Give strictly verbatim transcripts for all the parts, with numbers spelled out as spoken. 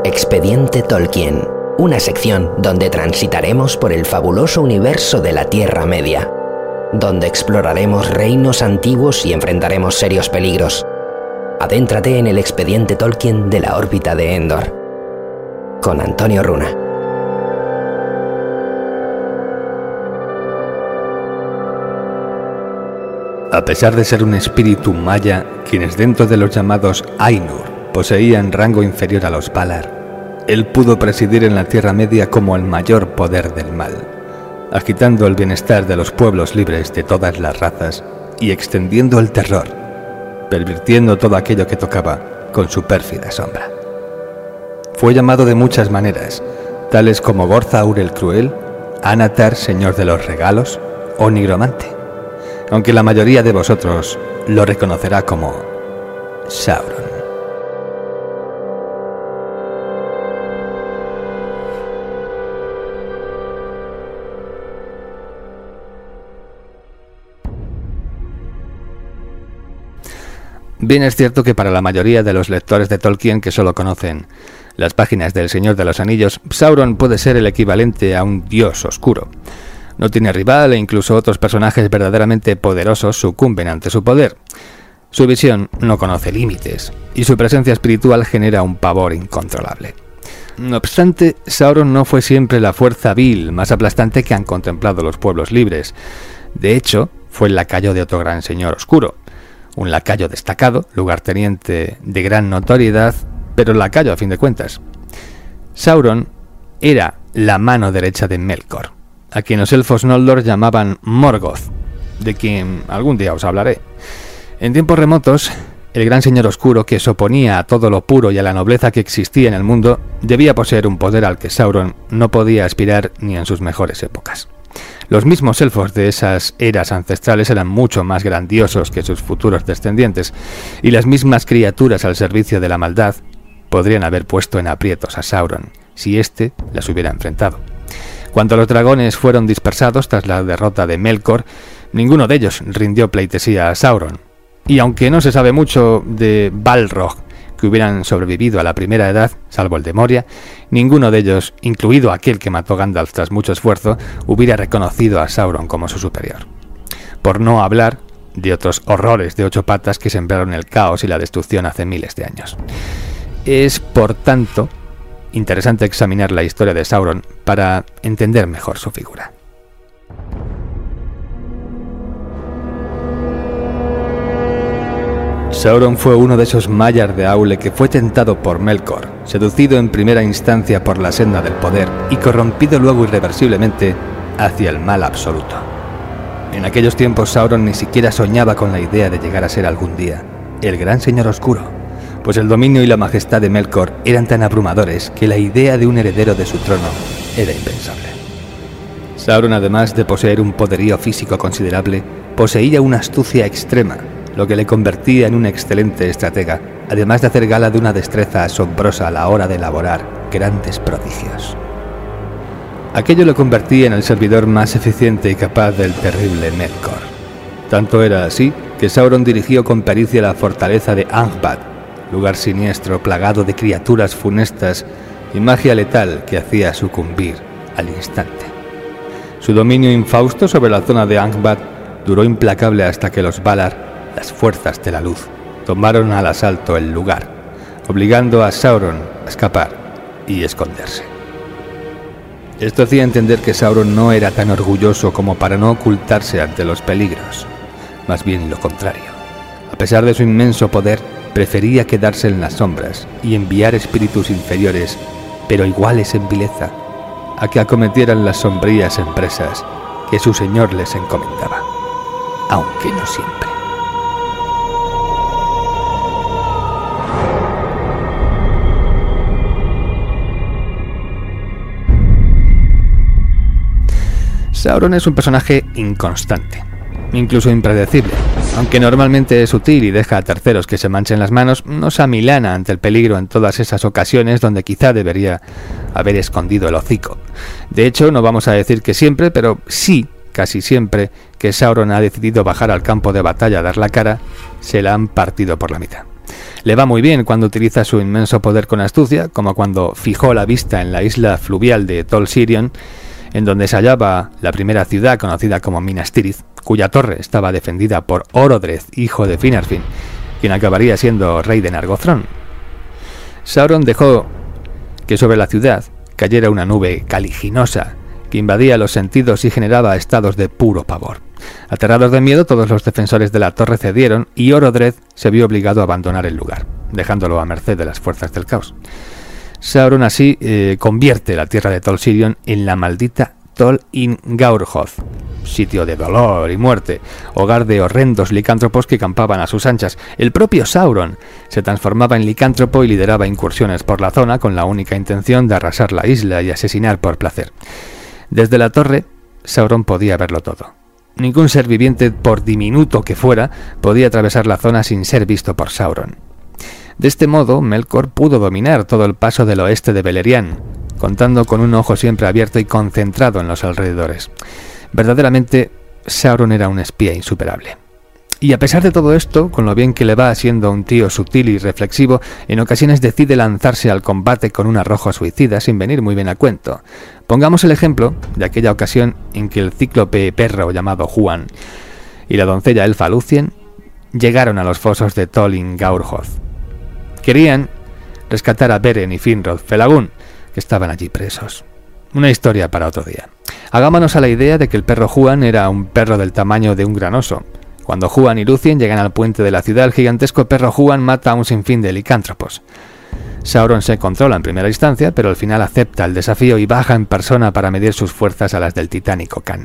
Expediente Tolkien, una sección donde transitaremos por el fabuloso universo de la Tierra Media, donde exploraremos reinos antiguos y enfrentaremos serios peligros. Adéntrate en el Expediente Tolkien de la órbita de Endor, con Antonio Runa. A pesar de ser un espíritu maya, quienes dentro de los llamados Ainur poseían rango inferior a los Valar, él pudo presidir en la Tierra Media como el mayor poder del mal, agitando el bienestar de los pueblos libres de todas las razas y extendiendo el terror, pervirtiendo todo aquello que tocaba con su pérfida sombra. Fue llamado de muchas maneras, tales como Gorzaur el Cruel, Anatar, Señor de los Regalos, o Nigromante, aunque la mayoría de vosotros lo reconocerá como Sauron. Bien es cierto que para la mayoría de los lectores de Tolkien que solo conocen las páginas del Señor de los Anillos, Sauron puede ser el equivalente a un dios oscuro. No tiene rival e incluso otros personajes verdaderamente poderosos sucumben ante su poder. Su visión no conoce límites y su presencia espiritual genera un pavor incontrolable. No obstante, Sauron no fue siempre la fuerza vil más aplastante que han contemplado los pueblos libres. De hecho, fue el lacayo de otro gran señor oscuro. Un lacayo destacado, lugarteniente de gran notoriedad, pero lacayo a fin de cuentas. Sauron era la mano derecha de Melkor, a quien los elfos Noldor llamaban Morgoth, de quien algún día os hablaré. En tiempos remotos, el gran señor oscuro que se oponía a todo lo puro y a la nobleza que existía en el mundo, debía poseer un poder al que Sauron no podía aspirar ni en sus mejores épocas. Los mismos elfos de esas eras ancestrales eran mucho más grandiosos que sus futuros descendientes, y las mismas criaturas al servicio de la maldad podrían haber puesto en aprietos a Sauron, si éste las hubiera enfrentado. Cuando los dragones fueron dispersados tras la derrota de Melkor, ninguno de ellos rindió pleitesía a Sauron, y aunque no se sabe mucho de Balrog que hubieran sobrevivido a la primera edad, salvo el de Moria, ninguno de ellos, incluido aquel que mató Gandalf tras mucho esfuerzo, hubiera reconocido a Sauron como su superior. Por no hablar de otros horrores de ocho patas que sembraron el caos y la destrucción hace miles de años. Es, por tanto, interesante examinar la historia de Sauron para entender mejor su figura. Sauron fue uno de esos mayas de Aule que fue tentado por Melkor, seducido en primera instancia por la senda del poder y corrompido luego irreversiblemente hacia el mal absoluto. En aquellos tiempos Sauron ni siquiera soñaba con la idea de llegar a ser algún día el gran señor oscuro, pues el dominio y la majestad de Melkor eran tan abrumadores que la idea de un heredero de su trono era impensable. Sauron, además de poseer un poderío físico considerable, poseía una astucia extrema, lo que le convertía en un excelente estratega, además de hacer gala de una destreza asombrosa a la hora de elaborar grandes prodigios. Aquello lo convertía en el servidor más eficiente y capaz del terrible Melkor. Tanto era así que Sauron dirigió con pericia la fortaleza de Angband, lugar siniestro plagado de criaturas funestas y magia letal que hacía sucumbir al instante. Su dominio infausto sobre la zona de Angband duró implacable hasta que los Valar, las fuerzas de la luz, tomaron al asalto el lugar, obligando a Sauron a escapar y esconderse. Esto hacía entender que Sauron no era tan orgulloso como para no ocultarse ante los peligros, más bien lo contrario. A pesar de su inmenso poder, prefería quedarse en las sombras y enviar espíritus inferiores, pero iguales en vileza, a que acometieran las sombrías empresas que su señor les encomendaba, aunque no siempre. Sauron es un personaje inconstante, incluso impredecible. Aunque normalmente es sutil y deja a terceros que se manchen las manos, no se amilana ante el peligro en todas esas ocasiones donde quizá debería haber escondido el hocico. De hecho, no vamos a decir que siempre, pero sí, casi siempre, que Sauron ha decidido bajar al campo de batalla a dar la cara, se la han partido por la mitad. Le va muy bien cuando utiliza su inmenso poder con astucia, como cuando fijó la vista en la isla fluvial de Tol Sirion, en donde se hallaba la primera ciudad conocida como Minas Tirith, cuya torre estaba defendida por Orodreth, hijo de Finarfin, quien acabaría siendo rey de Nargothrond. Sauron dejó que sobre la ciudad cayera una nube caliginosa que invadía los sentidos y generaba estados de puro pavor. Aterrados de miedo, todos los defensores de la torre cedieron y Orodreth se vio obligado a abandonar el lugar, dejándolo a merced de las fuerzas del caos. Sauron así eh, convierte la tierra de Tol Sirion en la maldita Tol in Gaurhoth, sitio de dolor y muerte, hogar de horrendos licántropos que campaban a sus anchas. El propio Sauron se transformaba en licántropo y lideraba incursiones por la zona con la única intención de arrasar la isla y asesinar por placer. Desde la torre, Sauron podía verlo todo. Ningún ser viviente, por diminuto que fuera, podía atravesar la zona sin ser visto por Sauron. De este modo, Melkor pudo dominar todo el paso del oeste de Beleriand, contando con un ojo siempre abierto y concentrado en los alrededores. Verdaderamente, Sauron era un espía insuperable. Y a pesar de todo esto, con lo bien que le va siendo un tío sutil y reflexivo, en ocasiones decide lanzarse al combate con un arrojo suicida sin venir muy bien a cuento. Pongamos el ejemplo de aquella ocasión en que el cíclope perro llamado Huan y la doncella elfa Lúthien llegaron a los fosos de Tol in Gaurhoth. Querían rescatar a Beren y Finrod Felagún, que estaban allí presos. Una historia para otro día. Hagámonos a la idea de que el perro Huan era un perro del tamaño de un gran oso. Cuando Huan y Lúthien llegan al puente de la ciudad, el gigantesco perro Huan mata a un sinfín de licántropos. Sauron se controla en primera instancia, pero al final acepta el desafío y baja en persona para medir sus fuerzas a las del titánico Khan.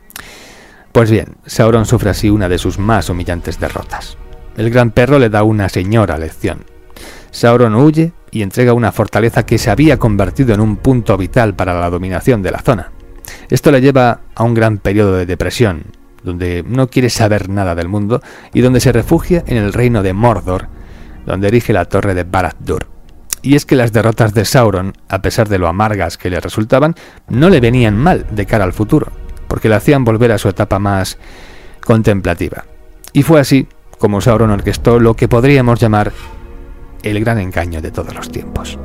Pues bien, Sauron sufre así una de sus más humillantes derrotas. El gran perro le da una señora lección. Sauron huye y entrega una fortaleza que se había convertido en un punto vital para la dominación de la zona. Esto le lleva a un gran periodo de depresión, donde no quiere saber nada del mundo y donde se refugia en el reino de Mordor, donde erige la torre de Barad-dûr. Y es que las derrotas de Sauron, a pesar de lo amargas que le resultaban, no le venían mal de cara al futuro, porque le hacían volver a su etapa más contemplativa. Y fue así como Sauron orquestó lo que podríamos llamar el gran engaño de todos los tiempos.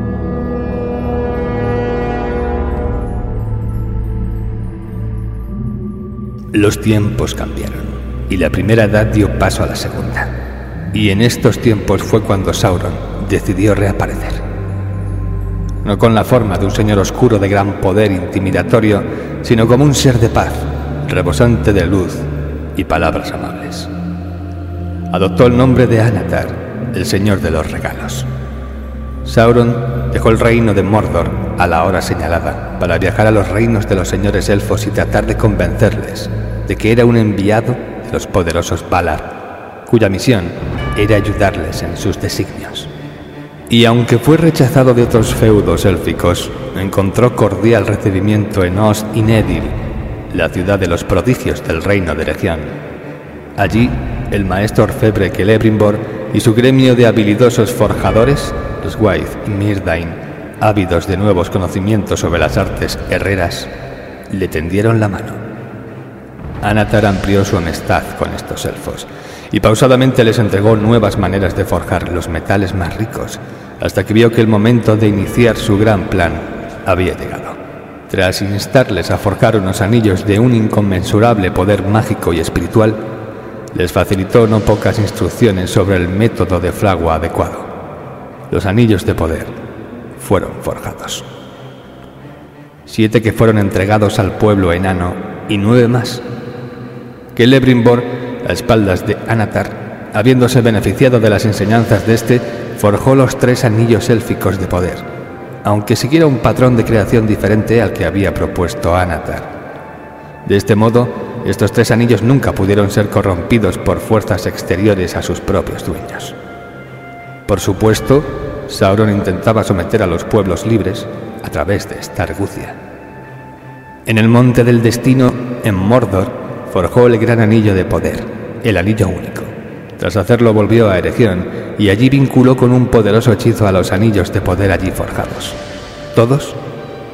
Los tiempos cambiaron, y la primera edad dio paso a la segunda. Y en estos tiempos fue cuando Sauron decidió reaparecer. No con la forma de un señor oscuro de gran poder intimidatorio, sino como un ser de paz, rebosante de luz y palabras amables. Adoptó el nombre de Anatar, el señor de los regalos. Sauron dejó el reino de Mordor a la hora señalada para viajar a los reinos de los señores elfos y tratar de convencerles de que era un enviado de los poderosos Valar, cuya misión era ayudarles en sus designios. Y aunque fue rechazado de otros feudos élficos, encontró cordial recibimiento en Ost Inedil, la ciudad de los prodigios del reino de Legión. Allí, el maestro orfebre Celebrimbor y su gremio de habilidosos forjadores, los Waith y Myrdain, ávidos de nuevos conocimientos sobre las artes herreras, le tendieron la mano. Anatar amplió su amistad con estos elfos y pausadamente les entregó nuevas maneras de forjar los metales más ricos, hasta que vio que el momento de iniciar su gran plan había llegado. Tras instarles a forjar unos anillos de un inconmensurable poder mágico y espiritual, les facilitó no pocas instrucciones sobre el método de fragua adecuado. Los anillos de poder fueron forjados. Siete que fueron entregados al pueblo enano y nueve más. Celebrimbor, a espaldas de Anatar, habiéndose beneficiado de las enseñanzas de este, forjó los tres anillos élficos de poder, aunque siguiera un patrón de creación diferente al que había propuesto Anatar. De este modo, estos tres anillos nunca pudieron ser corrompidos por fuerzas exteriores a sus propios dueños. Por supuesto, Sauron intentaba someter a los pueblos libres a través de esta argucia. En el Monte del Destino, en Mordor, forjó el gran anillo de poder, el anillo único. Tras hacerlo volvió a Eregion y allí vinculó con un poderoso hechizo a los anillos de poder allí forjados. Todos,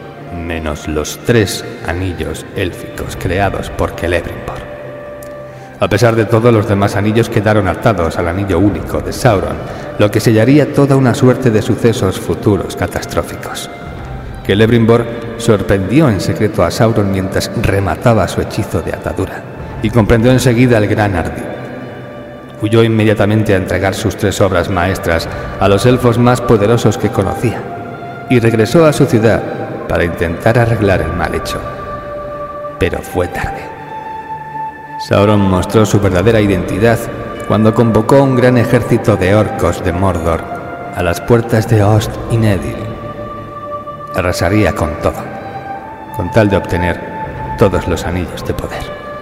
menos los tres anillos élficos creados por Celebrimbor. A pesar de todo, los demás anillos quedaron atados al anillo único de Sauron, lo que sellaría toda una suerte de sucesos futuros catastróficos. Celebrimbor sorprendió en secreto a Sauron mientras remataba su hechizo de atadura, y comprendió enseguida el gran ardid. Huyó inmediatamente a entregar sus tres obras maestras a los elfos más poderosos que conocía, y regresó a su ciudad para intentar arreglar el mal hecho. Pero fue tarde. Sauron mostró su verdadera identidad cuando convocó un gran ejército de orcos de Mordor a las puertas de Ost y Nedil. Arrasaría con todo, con tal de obtener todos los anillos de poder.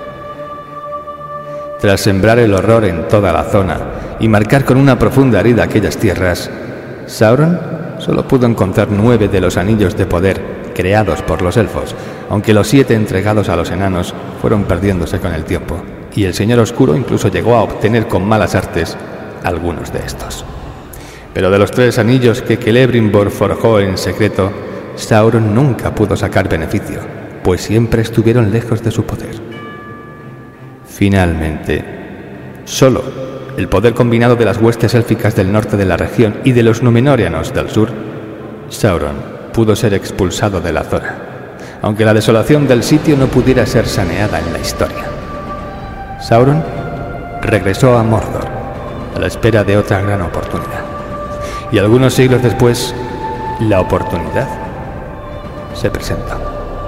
Tras sembrar el horror en toda la zona y marcar con una profunda herida aquellas tierras, Sauron solo pudo encontrar nueve de los anillos de poder creados por los elfos, aunque los siete entregados a los enanos fueron perdiéndose con el tiempo, y el Señor Oscuro incluso llegó a obtener con malas artes algunos de estos. Pero de los tres anillos que Celebrimbor forjó en secreto, Sauron nunca pudo sacar beneficio, pues siempre estuvieron lejos de su poder. Finalmente, solo el poder combinado de las huestes élficas del norte de la región y de los Númenóreanos del sur, Sauron pudo ser expulsado de la zona, aunque la desolación del sitio no pudiera ser saneada en la historia. Sauron regresó a Mordor, a la espera de otra gran oportunidad. Y algunos siglos después, la oportunidad se presentó.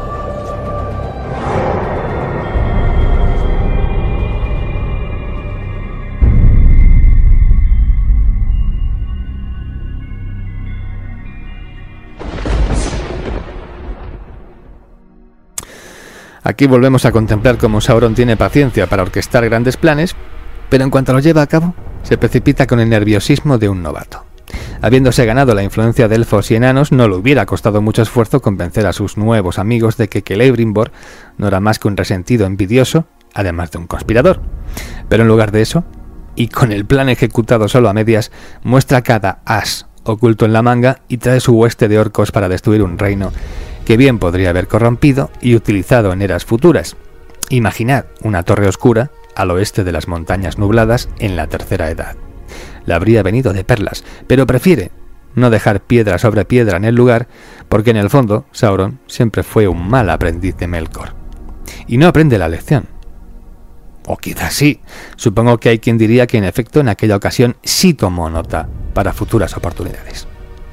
Aquí volvemos a contemplar cómo Sauron tiene paciencia para orquestar grandes planes, pero en cuanto los lleva a cabo, se precipita con el nerviosismo de un novato. Habiéndose ganado la influencia de elfos y enanos, no le hubiera costado mucho esfuerzo convencer a sus nuevos amigos de que Celebrimbor no era más que un resentido envidioso, además de un conspirador. Pero en lugar de eso, y con el plan ejecutado solo a medias, muestra cada as oculto en la manga y trae su hueste de orcos para destruir un reino que bien podría haber corrompido y utilizado en eras futuras. Imaginad una torre oscura al oeste de las montañas nubladas en la tercera edad. Le habría venido de perlas, pero prefiere no dejar piedra sobre piedra en el lugar, porque en el fondo Sauron siempre fue un mal aprendiz de Melkor. Y no aprende la lección. O quizás sí. Supongo que hay quien diría que en efecto en aquella ocasión sí tomó nota para futuras oportunidades.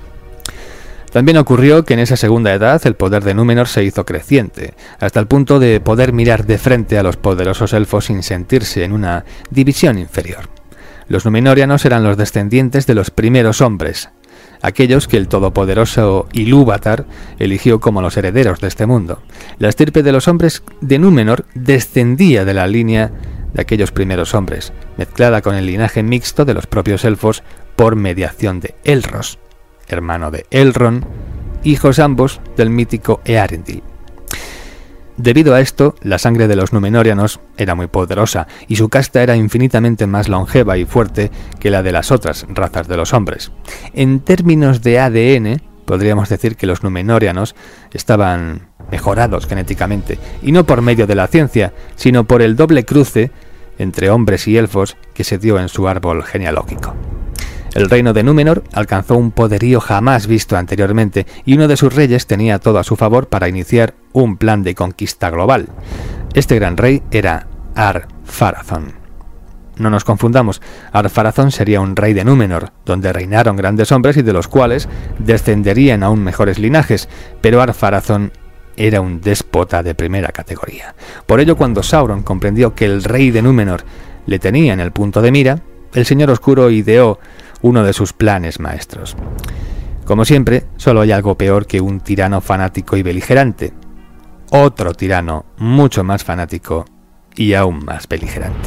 También ocurrió que en esa segunda edad el poder de Númenor se hizo creciente, hasta el punto de poder mirar de frente a los poderosos elfos sin sentirse en una división inferior. Los Númenóreanos eran los descendientes de los primeros hombres, aquellos que el todopoderoso Ilúvatar eligió como los herederos de este mundo. La estirpe de los hombres de Númenor descendía de la línea de aquellos primeros hombres, mezclada con el linaje mixto de los propios elfos por mediación de Elros, hermano de Elrond, hijos ambos del mítico Eärendil. Debido a esto, la sangre de los Númenóreanos era muy poderosa y su casta era infinitamente más longeva y fuerte que la de las otras razas de los hombres. En términos de A D N, podríamos decir que los Númenóreanos estaban mejorados genéticamente, y no por medio de la ciencia, sino por el doble cruce entre hombres y elfos que se dio en su árbol genealógico. El reino de Númenor alcanzó un poderío jamás visto anteriormente, y uno de sus reyes tenía todo a su favor para iniciar un plan de conquista global. Este gran rey era Ar-Pharazôn. No nos confundamos, Ar-Pharazôn sería un rey de Númenor, donde reinaron grandes hombres y de los cuales descenderían aún mejores linajes, pero Ar-Pharazôn era un déspota de primera categoría. Por ello, cuando Sauron comprendió que el rey de Númenor le tenía en el punto de mira, el Señor Oscuro ideó uno de sus planes maestros. Como siempre, solo hay algo peor que un tirano fanático y beligerante. Otro tirano mucho más fanático y aún más beligerante.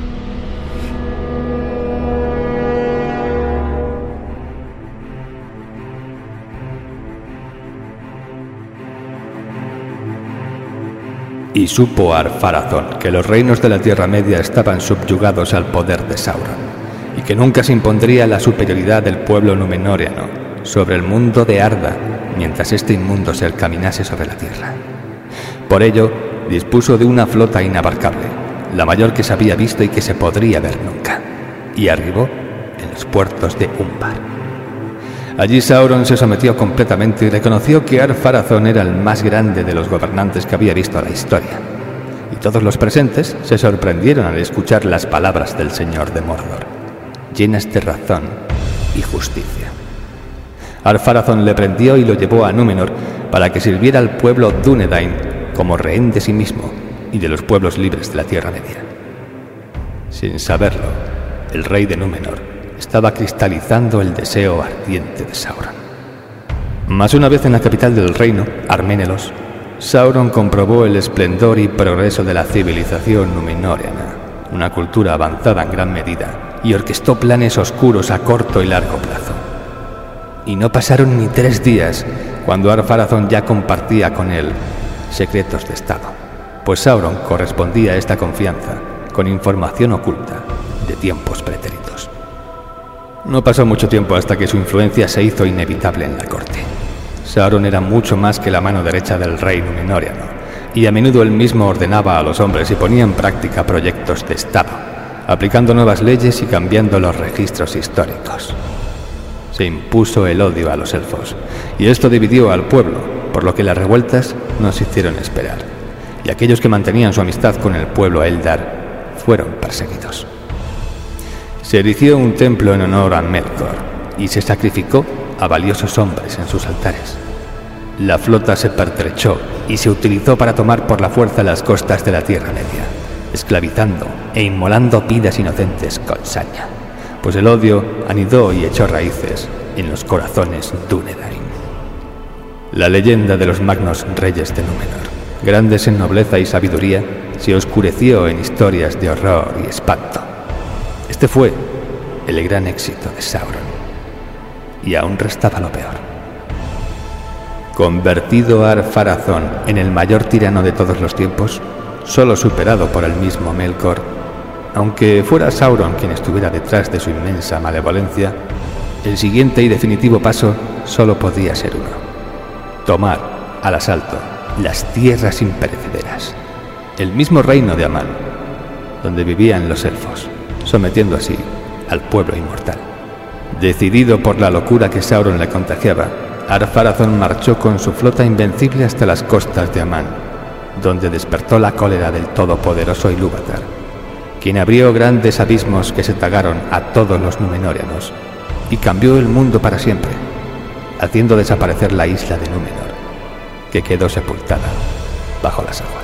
Y supo Ar-Pharazôn que los reinos de la Tierra Media estaban subyugados al poder de Sauron, y que nunca se impondría la superioridad del pueblo númenóreano sobre el mundo de Arda mientras este inmundo ser caminase sobre la tierra. Por ello, dispuso de una flota inabarcable, la mayor que se había visto y que se podría ver nunca, y arribó en los puertos de Umbar. Allí Sauron se sometió completamente y reconoció que Ar-Pharazôn era el más grande de los gobernantes que había visto la historia, y todos los presentes se sorprendieron al escuchar las palabras del señor de Mordor, llenas de razón y justicia. Ar-Pharazôn le prendió y lo llevó a Númenor para que sirviera al pueblo Dúnedain como rehén de sí mismo y de los pueblos libres de la Tierra Media. Sin saberlo, el rey de Númenor estaba cristalizando el deseo ardiente de Sauron. Mas una vez en la capital del reino, Arménelos, Sauron comprobó el esplendor y progreso de la civilización numenoriana, una cultura avanzada en gran medida, y orquestó planes oscuros a corto y largo plazo. Y no pasaron ni tres días cuando Ar-Pharazôn ya compartía con él secretos de Estado, pues Sauron correspondía a esta confianza con información oculta de tiempos pretéritos. No pasó mucho tiempo hasta que su influencia se hizo inevitable en la corte. Sauron era mucho más que la mano derecha del rey numenoriano, y a menudo él mismo ordenaba a los hombres y ponía en práctica proyectos de Estado, aplicando nuevas leyes y cambiando los registros históricos. Se impuso el odio a los elfos, y esto dividió al pueblo, por lo que las revueltas no se hicieron esperar, y aquellos que mantenían su amistad con el pueblo Eldar fueron perseguidos. Se erigió un templo en honor a Melkor, y se sacrificó a valiosos hombres en sus altares. La flota se pertrechó y se utilizó para tomar por la fuerza las costas de la Tierra Media, esclavizando e inmolando vidas inocentes con saña, pues el odio anidó y echó raíces en los corazones Dúnedain. La leyenda de los magnos reyes de Númenor, grandes en nobleza y sabiduría, se oscureció en historias de horror y espanto. Este fue el gran éxito de Sauron, y aún restaba lo peor. Convertido Ar-Pharazôn en el mayor tirano de todos los tiempos, solo superado por el mismo Melkor, aunque fuera Sauron quien estuviera detrás de su inmensa malevolencia, el siguiente y definitivo paso solo podía ser uno: tomar al asalto las tierras imperecederas, el mismo reino de Amán, donde vivían los elfos, sometiendo así al pueblo inmortal. Decidido por la locura que Sauron le contagiaba, Ar-Pharazôn marchó con su flota invencible hasta las costas de Amán, donde despertó la cólera del todopoderoso Ilúvatar, quien abrió grandes abismos que se tragaron a todos los númenóreanos y cambió el mundo para siempre, haciendo desaparecer la isla de Númenor, que quedó sepultada bajo las aguas.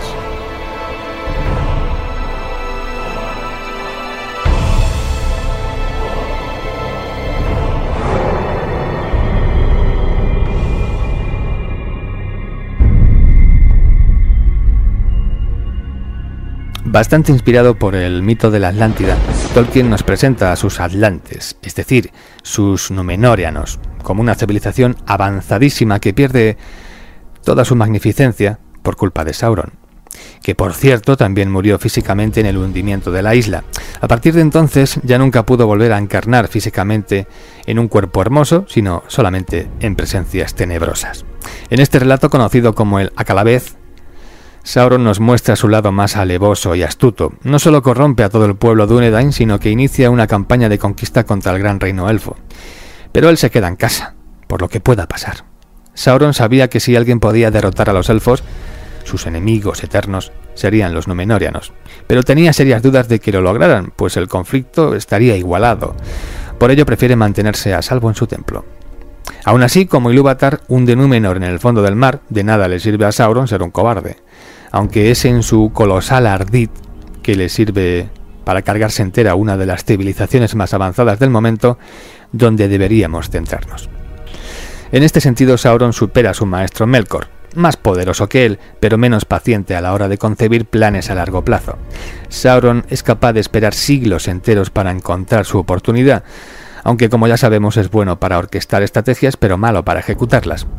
Bastante inspirado por el mito de la Atlántida, Tolkien nos presenta a sus atlantes, es decir, sus númenóreanos, como una civilización avanzadísima que pierde toda su magnificencia por culpa de Sauron, que por cierto también murió físicamente en el hundimiento de la isla. A partir de entonces ya nunca pudo volver a encarnar físicamente en un cuerpo hermoso, sino solamente en presencias tenebrosas. En este relato conocido como el Acalavez, Sauron nos muestra su lado más alevoso y astuto. No solo corrompe a todo el pueblo Dúnedain, sino que inicia una campaña de conquista contra el gran reino elfo. Pero él se queda en casa, por lo que pueda pasar. Sauron sabía que si alguien podía derrotar a los elfos, sus enemigos eternos serían los númenóreanos, pero tenía serias dudas de que lo lograran, pues el conflicto estaría igualado. Por ello prefiere mantenerse a salvo en su templo. Aún así, como Ilúvatar hunde Númenor en el fondo del mar, de nada le sirve a Sauron ser un cobarde, aunque es en su colosal ardid que le sirve para cargarse entera una de las civilizaciones más avanzadas del momento, donde deberíamos centrarnos. En este sentido, Sauron supera a su maestro Melkor, más poderoso que él, pero menos paciente a la hora de concebir planes a largo plazo. Sauron es capaz de esperar siglos enteros para encontrar su oportunidad, aunque como ya sabemos es bueno para orquestar estrategias, pero malo para ejecutarlas.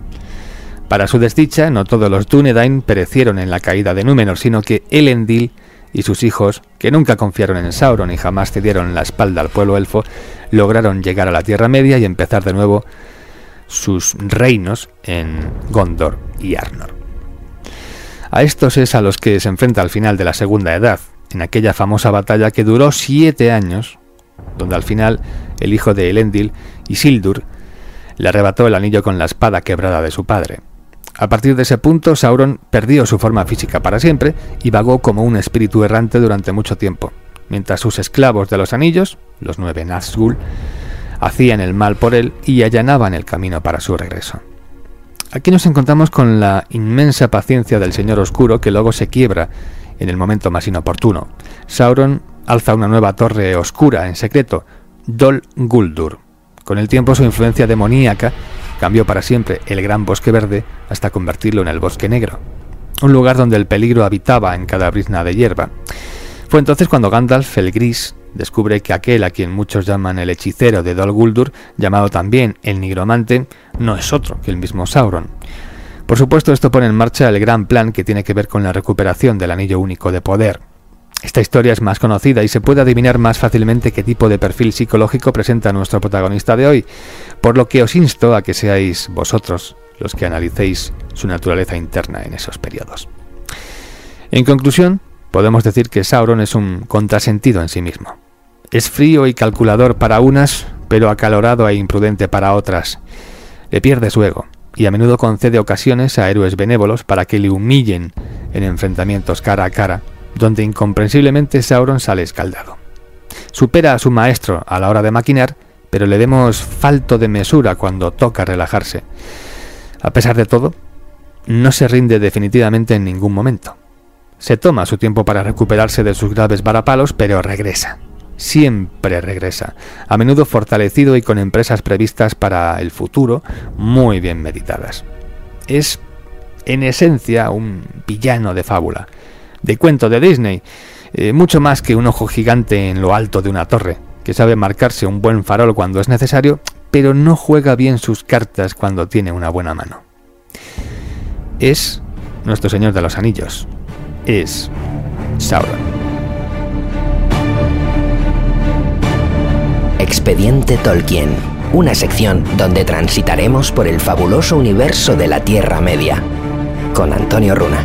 Para su desdicha, no todos los Dúnedain perecieron en la caída de Númenor, sino que Elendil y sus hijos, que nunca confiaron en Sauron y jamás cedieron la espalda al pueblo elfo, lograron llegar a la Tierra Media y empezar de nuevo sus reinos en Gondor y Arnor. A estos es a los que se enfrenta al final de la Segunda Edad, en aquella famosa batalla que duró siete años, donde al final el hijo de Elendil, Isildur, le arrebató el anillo con la espada quebrada de su padre. A partir de ese punto, Sauron perdió su forma física para siempre y vagó como un espíritu errante durante mucho tiempo, mientras sus esclavos de los anillos, los nueve Nazgûl, hacían el mal por él y allanaban el camino para su regreso. Aquí nos encontramos con la inmensa paciencia del Señor Oscuro, que luego se quiebra en el momento más inoportuno. Sauron alza una nueva torre oscura en secreto, Dol Guldur. Con el tiempo su influencia demoníaca cambió para siempre el gran bosque verde hasta convertirlo en el bosque negro, un lugar donde el peligro habitaba en cada brizna de hierba. Fue entonces cuando Gandalf el Gris descubre que aquel a quien muchos llaman el hechicero de Dol Guldur, llamado también el nigromante, no es otro que el mismo Sauron. Por supuesto, esto pone en marcha el gran plan que tiene que ver con la recuperación del Anillo Único de Poder. Esta historia es más conocida y se puede adivinar más fácilmente qué tipo de perfil psicológico presenta nuestro protagonista de hoy, por lo que os insto a que seáis vosotros los que analicéis su naturaleza interna en esos periodos. En conclusión, podemos decir que Sauron es un contrasentido en sí mismo. Es frío y calculador para unas, pero acalorado e imprudente para otras. Le pierde su ego y a menudo concede ocasiones a héroes benévolos para que le humillen en enfrentamientos cara a cara, donde incomprensiblemente Sauron sale escaldado. Supera a su maestro a la hora de maquinar, pero le vemos falto de mesura cuando toca relajarse. A pesar de todo, no se rinde definitivamente en ningún momento. Se toma su tiempo para recuperarse de sus graves varapalos, pero regresa. Siempre regresa, a menudo fortalecido y con empresas previstas para el futuro muy bien meditadas. Es, en esencia, un villano de fábula, de cuento de Disney, eh, mucho más que un ojo gigante en lo alto de una torre, que sabe marcarse un buen farol cuando es necesario, pero no juega bien sus cartas cuando tiene una buena mano. Es nuestro Señor de los Anillos. Es Sauron. Expediente Tolkien, una sección donde transitaremos por el fabuloso universo de la Tierra Media, con Antonio Runa.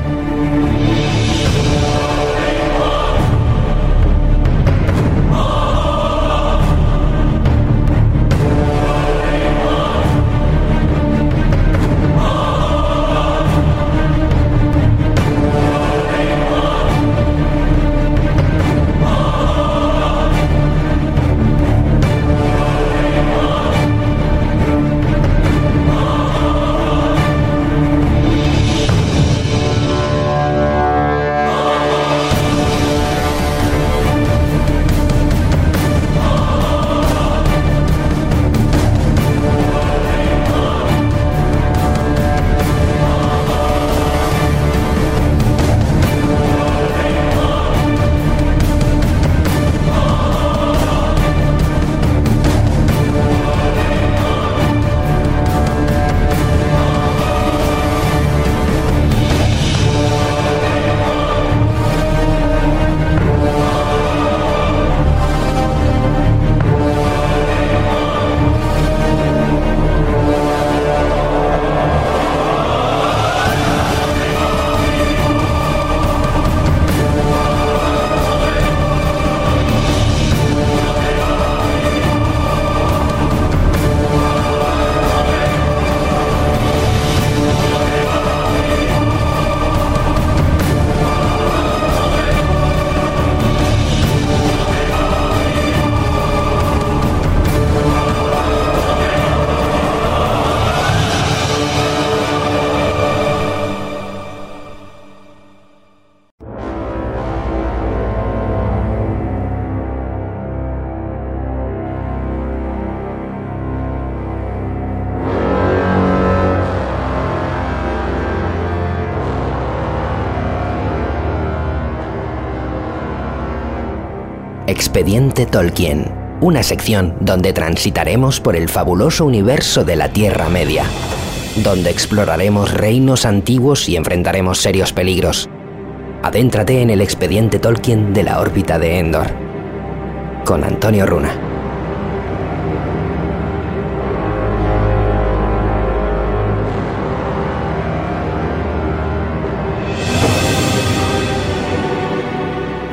Expediente Tolkien, una sección donde transitaremos por el fabuloso universo de la Tierra Media, donde exploraremos reinos antiguos y enfrentaremos serios peligros. Adéntrate en el Expediente Tolkien de la órbita de Endor, con Antonio Runa.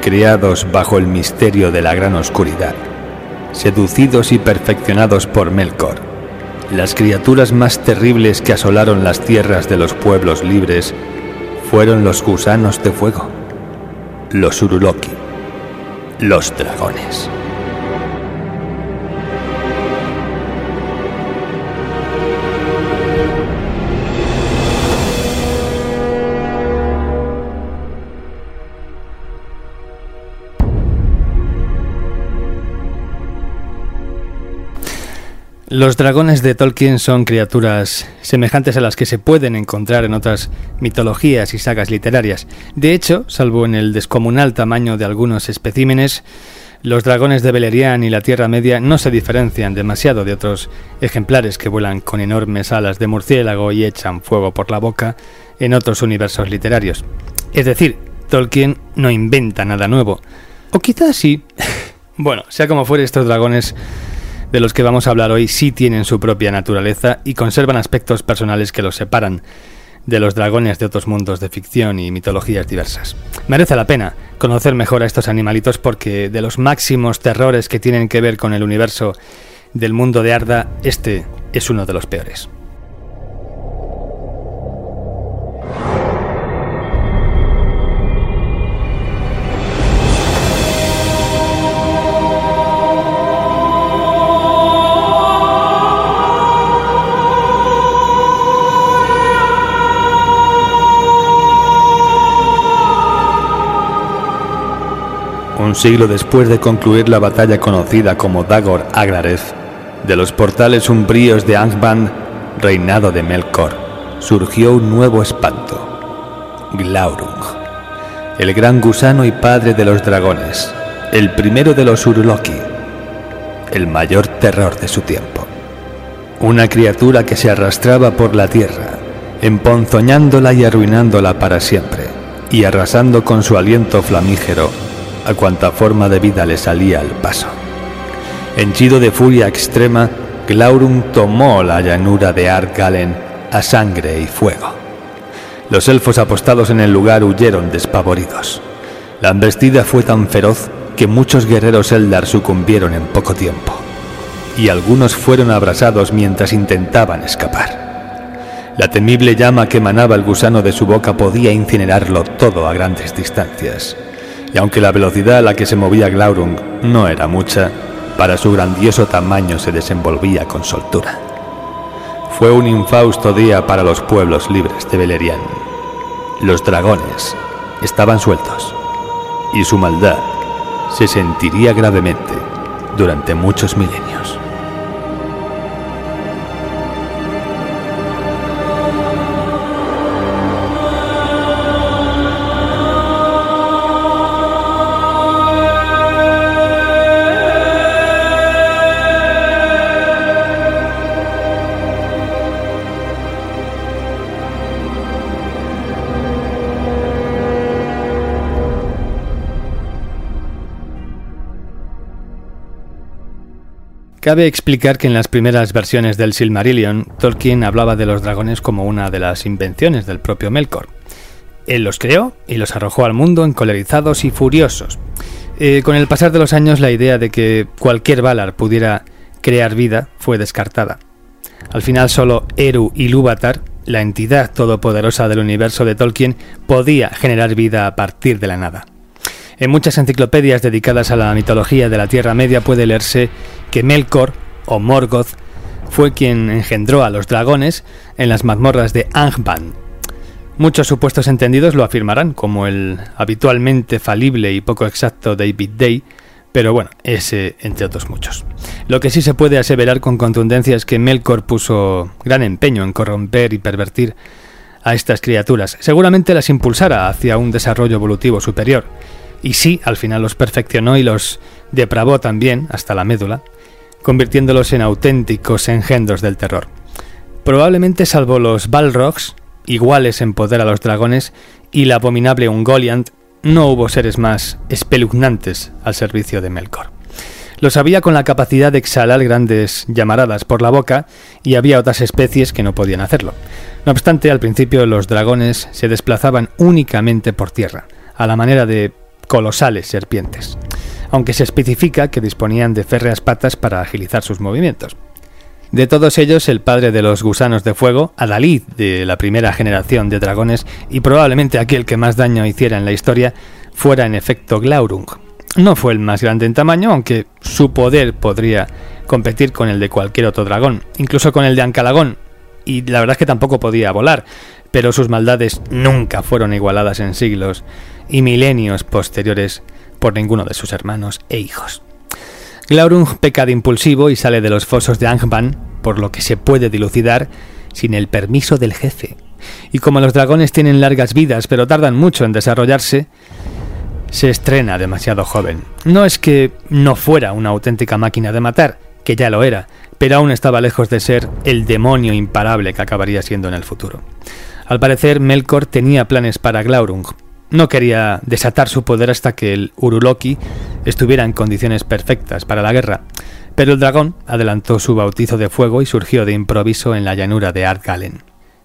creados bajo el misterio de la gran oscuridad, seducidos y perfeccionados por Melkor, las criaturas más terribles que asolaron las tierras de los pueblos libres fueron los gusanos de fuego, los Urloki, los dragones. Los dragones de Tolkien son criaturas semejantes a las que se pueden encontrar en otras mitologías y sagas literarias. De hecho, salvo en el descomunal tamaño de algunos especímenes, los dragones de Beleriand y la Tierra Media no se diferencian demasiado de otros ejemplares que vuelan con enormes alas de murciélago y echan fuego por la boca en otros universos literarios. Es decir, Tolkien no inventa nada nuevo. O quizás sí. Bueno, sea como fuere, estos dragones de los que vamos a hablar hoy sí tienen su propia naturaleza y conservan aspectos personales que los separan de los dragones de otros mundos de ficción y mitologías diversas. Merece la pena conocer mejor a estos animalitos porque de los máximos terrores que tienen que ver con el universo del mundo de Arda, este es uno de los peores. Un siglo después de concluir la batalla conocida como Dagor Aglareth, de los portales umbríos de Angband, reinado de Melkor, surgió un nuevo espanto, Glaurung, el gran gusano y padre de los dragones, el primero de los Urloki, el mayor terror de su tiempo. Una criatura que se arrastraba por la tierra, emponzoñándola y arruinándola para siempre, y arrasando con su aliento flamígero a cuanta forma de vida le salía al paso. Henchido de furia extrema, Glaurung tomó la llanura de Ardgalen a sangre y fuego. Los elfos apostados en el lugar huyeron despavoridos. La embestida fue tan feroz que muchos guerreros Eldar sucumbieron en poco tiempo, y algunos fueron abrasados mientras intentaban escapar. La temible llama que emanaba el gusano de su boca podía incinerarlo todo a grandes distancias. Y aunque la velocidad a la que se movía Glaurung no era mucha, para su grandioso tamaño se desenvolvía con soltura. Fue un infausto día para los pueblos libres de Beleriand. Los dragones estaban sueltos, y su maldad se sentiría gravemente durante muchos milenios. Cabe explicar que en las primeras versiones del Silmarillion, Tolkien hablaba de los dragones como una de las invenciones del propio Melkor. Él los creó y los arrojó al mundo encolerizados y furiosos. Eh, con el pasar de los años, la idea de que cualquier Valar pudiera crear vida fue descartada. Al final, solo Eru Ilúvatar, la entidad todopoderosa del universo de Tolkien, podía generar vida a partir de la nada. En muchas enciclopedias dedicadas a la mitología de la Tierra Media puede leerse que Melkor, o Morgoth, fue quien engendró a los dragones en las mazmorras de Angband. Muchos supuestos entendidos lo afirmarán, como el habitualmente falible y poco exacto David Day, pero bueno, ese entre otros muchos. Lo que sí se puede aseverar con contundencia es que Melkor puso gran empeño en corromper y pervertir a estas criaturas. Seguramente las impulsara hacia un desarrollo evolutivo superior. Y sí, al final los perfeccionó y los depravó también, hasta la médula, convirtiéndolos en auténticos engendros del terror. Probablemente salvo los Balrogs, iguales en poder a los dragones, y la abominable Ungoliant, no hubo seres más espeluznantes al servicio de Melkor. Los había con la capacidad de exhalar grandes llamaradas por la boca, y había otras especies que no podían hacerlo. No obstante, al principio los dragones se desplazaban únicamente por tierra, a la manera de colosales serpientes, aunque se especifica que disponían de férreas patas para agilizar sus movimientos. De todos ellos, el padre de los gusanos de fuego, adalid de la primera generación de dragones y probablemente aquel que más daño hiciera en la historia, fuera en efecto Glaurung. No fue el más grande en tamaño, aunque su poder podría competir con el de cualquier otro dragón, incluso con el de Ancalagón, y la verdad es que tampoco podía volar, pero sus maldades nunca fueron igualadas en siglos y milenios posteriores por ninguno de sus hermanos e hijos. Glaurung peca de impulsivo y sale de los fosos de Angband, por lo que se puede dilucidar, sin el permiso del jefe. Y como los dragones tienen largas vidas pero tardan mucho en desarrollarse, se estrena demasiado joven. No es que no fuera una auténtica máquina de matar, que ya lo era, pero aún estaba lejos de ser el demonio imparable que acabaría siendo en el futuro. Al parecer, Melkor tenía planes para Glaurung. No quería desatar su poder hasta que el Urloki estuviera en condiciones perfectas para la guerra, pero el dragón adelantó su bautizo de fuego y surgió de improviso en la llanura de Ardgalen.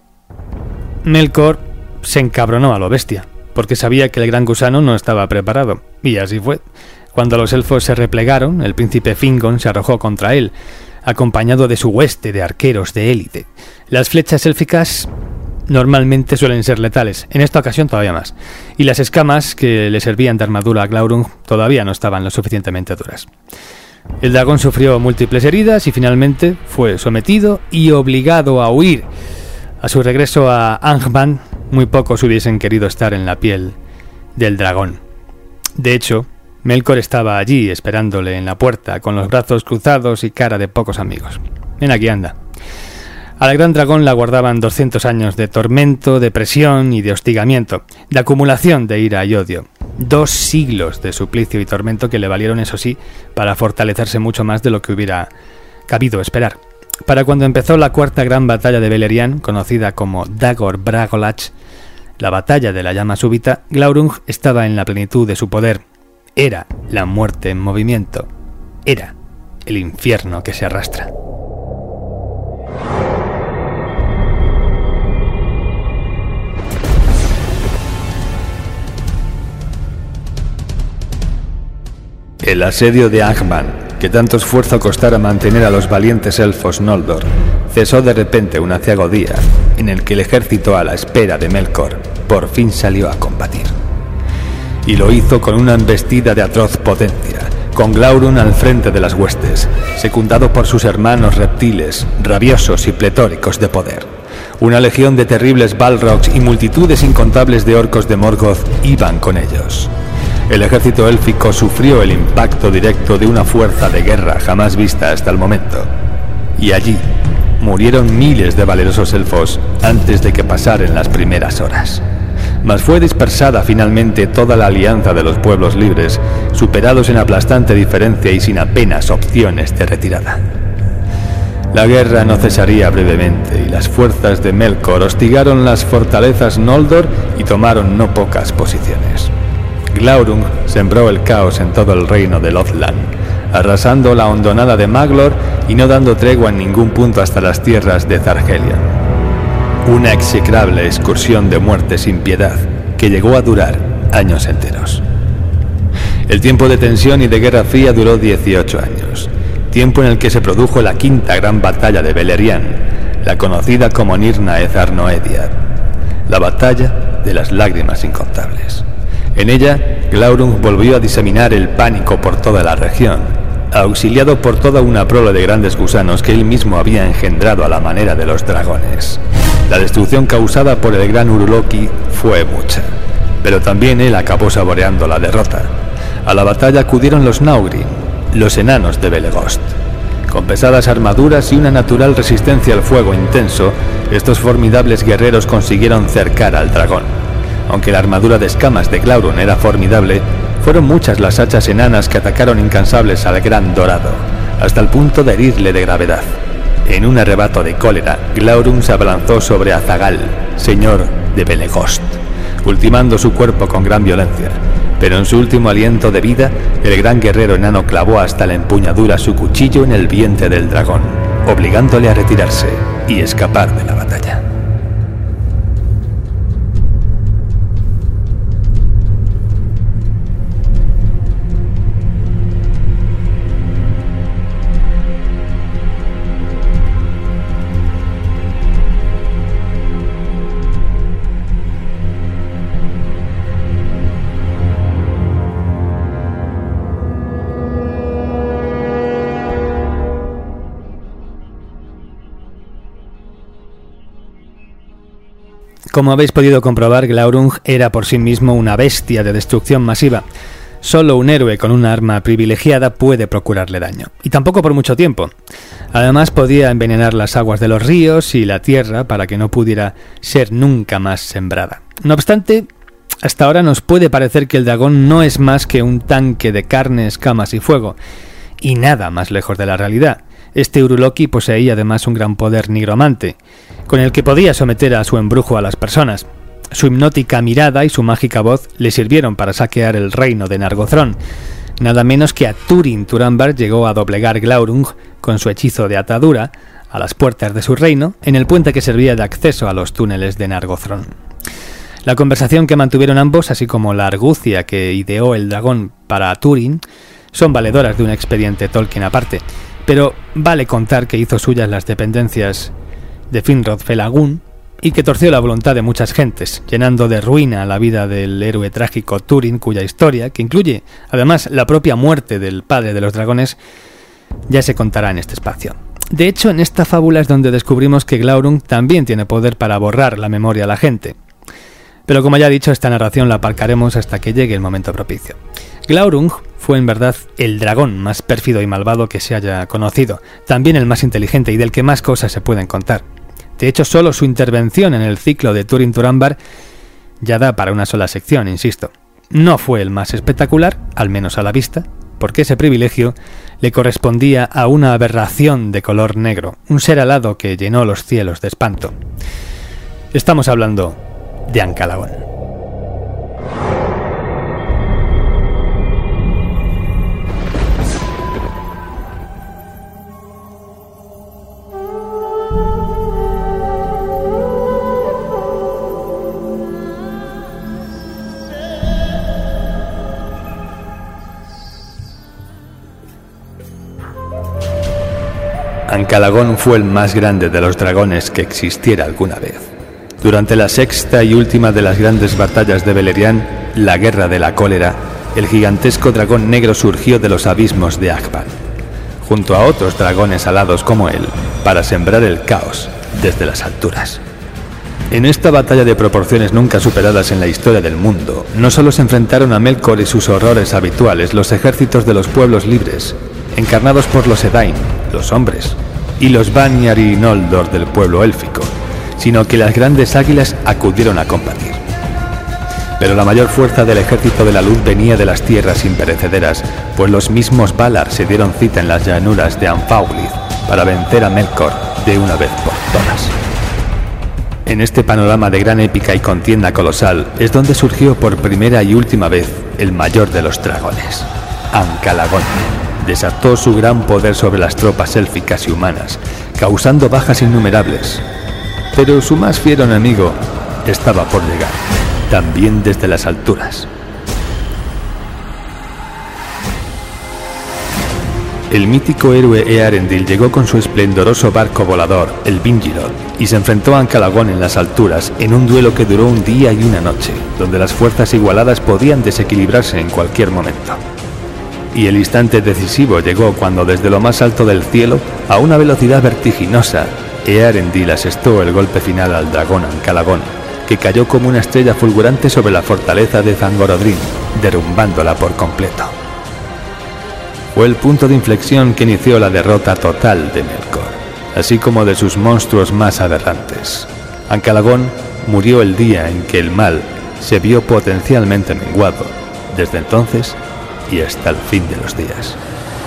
Melkor se encabronó a lo bestia, porque sabía que el gran gusano no estaba preparado, y así fue. Cuando los elfos se replegaron, el príncipe Fingon se arrojó contra él, acompañado de su hueste de arqueros de élite. Las flechas élficas normalmente suelen ser letales, en esta ocasión todavía más, y las escamas que le servían de armadura a Glaurung todavía no estaban lo suficientemente duras. El dragón sufrió múltiples heridas y finalmente fue sometido y obligado a huir. A su regreso a Angband, muy pocos hubiesen querido estar en la piel del dragón. De hecho, Melkor estaba allí esperándole en la puerta, con los brazos cruzados y cara de pocos amigos. Ven aquí, anda. Al gran dragón la guardaban doscientos años de tormento, de presión y de hostigamiento, de acumulación de ira y odio. Dos siglos de suplicio y tormento que le valieron, eso sí, para fortalecerse mucho más de lo que hubiera cabido esperar. Para cuando empezó la cuarta gran batalla de Beleriand, conocida como Dagor Bragolach, la batalla de la llama súbita, Glaurung estaba en la plenitud de su poder. Era la muerte en movimiento. Era el infierno que se arrastra. El asedio de Angband, que tanto esfuerzo costara mantener a los valientes elfos Noldor, cesó de repente un aciago día en el que el ejército a la espera de Melkor por fin salió a combatir. Y lo hizo con una embestida de atroz potencia, con Glaurung al frente de las huestes, secundado por sus hermanos reptiles, rabiosos y pletóricos de poder. Una legión de terribles Balrogs y multitudes incontables de orcos de Morgoth iban con ellos. El ejército élfico sufrió el impacto directo de una fuerza de guerra jamás vista hasta el momento. Y allí murieron miles de valerosos elfos antes de que pasaran las primeras horas. Mas fue dispersada finalmente toda la alianza de los pueblos libres, superados en aplastante diferencia y sin apenas opciones de retirada. La guerra no cesaría brevemente y las fuerzas de Melkor hostigaron las fortalezas Noldor y tomaron no pocas posiciones. Glaurung sembró el caos en todo el reino de Lothland, arrasando la hondonada de Maglor y no dando tregua en ningún punto hasta las tierras de Zargelion. Una execrable excursión de muerte sin piedad que llegó a durar años enteros. El tiempo de tensión y de guerra fría duró dieciocho años, tiempo en el que se produjo la quinta gran batalla de Beleriand, la conocida como Nirnaeth Arnoediad, la batalla de las lágrimas incontables. En ella, Glaurung volvió a diseminar el pánico por toda la región, auxiliado por toda una prole de grandes gusanos que él mismo había engendrado a la manera de los dragones. La destrucción causada por el gran Urloki fue mucha, pero también él acabó saboreando la derrota. A la batalla acudieron los Naugri, los enanos de Belegost. Con pesadas armaduras y una natural resistencia al fuego intenso, estos formidables guerreros consiguieron cercar al dragón. Aunque la armadura de escamas de Glaurung era formidable, fueron muchas las hachas enanas que atacaron incansables al gran dorado, hasta el punto de herirle de gravedad. En un arrebato de cólera, Glaurung se abalanzó sobre Azagal, señor de Belegost, ultimando su cuerpo con gran violencia, pero en su último aliento de vida, el gran guerrero enano clavó hasta la empuñadura su cuchillo en el vientre del dragón, obligándole a retirarse y escapar de la batalla. Como habéis podido comprobar, Glaurung era por sí mismo una bestia de destrucción masiva. Solo un héroe con una arma privilegiada puede procurarle daño, y tampoco por mucho tiempo. Además podía envenenar las aguas de los ríos y la tierra para que no pudiera ser nunca más sembrada. No obstante, hasta ahora nos puede parecer que el dragón no es más que un tanque de carne, escamas y fuego, y nada más lejos de la realidad. Este Uruloki poseía además un gran poder nigromante, con el que podía someter a su embrujo a las personas. Su hipnótica mirada y su mágica voz le sirvieron para saquear el reino de Nargothrond. Nada menos que a Turin Turambar llegó a doblegar Glaurung con su hechizo de atadura a las puertas de su reino, en el puente que servía de acceso a los túneles de Nargothrond. La conversación que mantuvieron ambos, así como la argucia que ideó el dragón para Turin, son valedoras de un expediente Tolkien aparte, pero vale contar que hizo suyas las dependencias de Finrod Felagún y que torció la voluntad de muchas gentes, llenando de ruina la vida del héroe trágico Turin, cuya historia, que incluye además la propia muerte del padre de los dragones, ya se contará en este espacio. De hecho, en esta fábula es donde descubrimos que Glaurung también tiene poder para borrar la memoria a la gente. Pero como ya he dicho, esta narración la aparcaremos hasta que llegue el momento propicio. Glaurung fue en verdad el dragón más pérfido y malvado que se haya conocido, también el más inteligente y del que más cosas se pueden contar. De hecho, solo su intervención en el ciclo de Turin Turambar ya da para una sola sección, insisto. No fue el más espectacular, al menos a la vista, porque ese privilegio le correspondía a una aberración de color negro, un ser alado que llenó los cielos de espanto. Estamos hablando de Ancalagón. Ancalagón fue el más grande de los dragones que existiera alguna vez. Durante la sexta y última de las grandes batallas de Beleriand, la Guerra de la Cólera, el gigantesco dragón negro surgió de los abismos de Akban, junto a otros dragones alados como él, para sembrar el caos desde las alturas. En esta batalla de proporciones nunca superadas en la historia del mundo, no solo se enfrentaron a Melkor y sus horrores habituales los ejércitos de los pueblos libres, encarnados por los Edain, los hombres, y los Vanyar y Noldor del pueblo élfico, sino que las grandes águilas acudieron a combatir. Pero la mayor fuerza del ejército de la luz venía de las tierras imperecederas, pues los mismos Valar se dieron cita en las llanuras de Anfauglith para vencer a Melkor de una vez por todas. En este panorama de gran épica y contienda colosal es donde surgió por primera y última vez el mayor de los dragones, Ancalagón. Desató su gran poder sobre las tropas élficas y humanas, causando bajas innumerables. Pero su más fiero enemigo estaba por llegar, también desde las alturas. El mítico héroe Eärendil llegó con su esplendoroso barco volador, el Vingirod, y se enfrentó a Ancalagón en las alturas en un duelo que duró un día y una noche, donde las fuerzas igualadas podían desequilibrarse en cualquier momento. Y el instante decisivo llegó cuando desde lo más alto del cielo, a una velocidad vertiginosa, Eärendil asestó el golpe final al dragón Ancalagón, que cayó como una estrella fulgurante sobre la fortaleza de Zangorodrim, derrumbándola por completo. Fue el punto de inflexión que inició la derrota total de Melkor, así como de sus monstruos más aberrantes. Ancalagón murió el día en que el mal se vio potencialmente menguado. Desde entonces y hasta el fin de los días.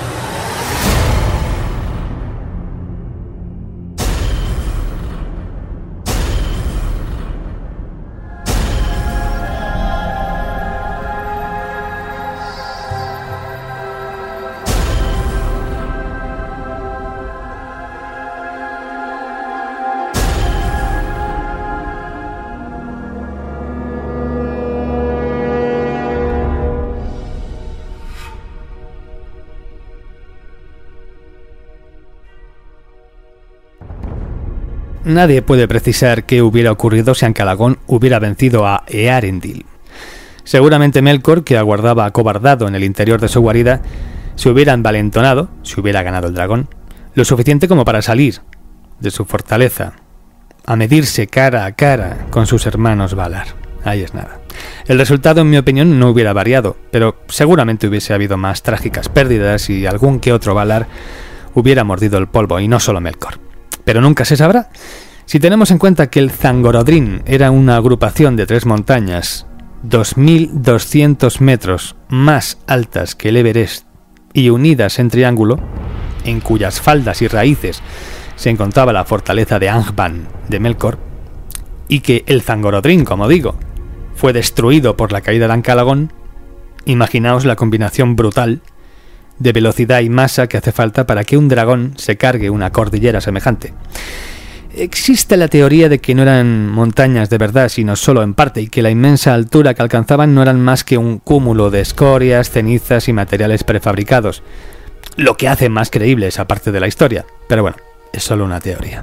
Nadie puede precisar qué hubiera ocurrido si Ancalagón hubiera vencido a Eärendil. Seguramente Melkor, que aguardaba acobardado en el interior de su guarida, se hubiera envalentonado, si hubiera ganado el dragón, lo suficiente como para salir de su fortaleza, a medirse cara a cara con sus hermanos Valar. Ahí es nada. El resultado, en mi opinión, no hubiera variado, pero seguramente hubiese habido más trágicas pérdidas y algún que otro Valar hubiera mordido el polvo, y no solo Melkor. Pero nunca se sabrá. Si tenemos en cuenta que el Zangorodrim era una agrupación de tres montañas, dos mil doscientos metros más altas que el Everest y unidas en triángulo, en cuyas faldas y raíces se encontraba la fortaleza de Angband de Melkor, y que el Zangorodrim, como digo, fue destruido por la caída de Ancalagón, imaginaos la combinación brutal de velocidad y masa que hace falta para que un dragón se cargue una cordillera semejante. Existe la teoría de que no eran montañas de verdad, sino solo en parte, y que la inmensa altura que alcanzaban no eran más que un cúmulo de escorias, cenizas y materiales prefabricados, lo que hace más creíble esa parte de la historia. Pero bueno, es solo una teoría.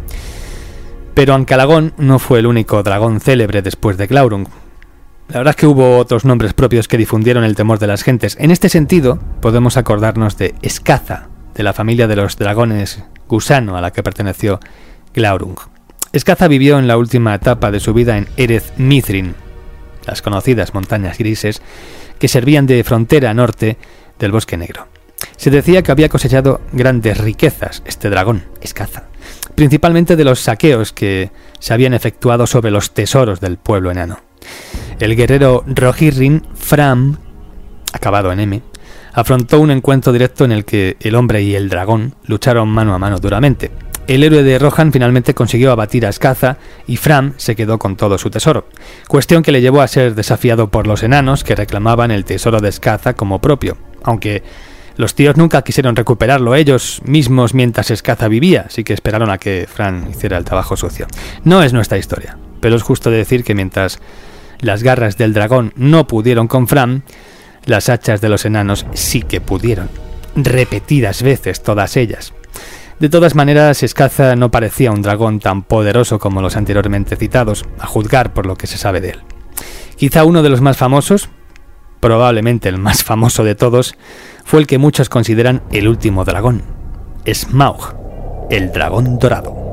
Pero Ancalagón no fue el único dragón célebre después de Glaurung. La verdad es que hubo otros nombres propios que difundieron el temor de las gentes. En este sentido, podemos acordarnos de Skaza, de la familia de los dragones gusano a la que perteneció Glaurung. Skaza vivió en la última etapa de su vida en Erez Mithrin, las conocidas montañas grises que servían de frontera norte del Bosque Negro. Se decía que había cosechado grandes riquezas este dragón, Skaza, principalmente de los saqueos que se habían efectuado sobre los tesoros del pueblo enano. El guerrero Rohirrim Fram, acabado en M, afrontó un encuentro directo en el que el hombre y el dragón lucharon mano a mano duramente. El héroe de Rohan finalmente consiguió abatir a Skaza y Fram se quedó con todo su tesoro, cuestión que le llevó a ser desafiado por los enanos que reclamaban el tesoro de Skaza como propio, aunque los tíos nunca quisieron recuperarlo ellos mismos mientras Skaza vivía, así que esperaron a que Fram hiciera el trabajo sucio. No es nuestra historia, pero es justo decir que mientras las garras del dragón no pudieron con Fram, las hachas de los enanos sí que pudieron, repetidas veces todas ellas. De todas maneras, Skaza no parecía un dragón tan poderoso como los anteriormente citados, a juzgar por lo que se sabe de él. Quizá uno de los más famosos, probablemente el más famoso de todos, fue el que muchos consideran el último dragón, Smaug, el dragón dorado.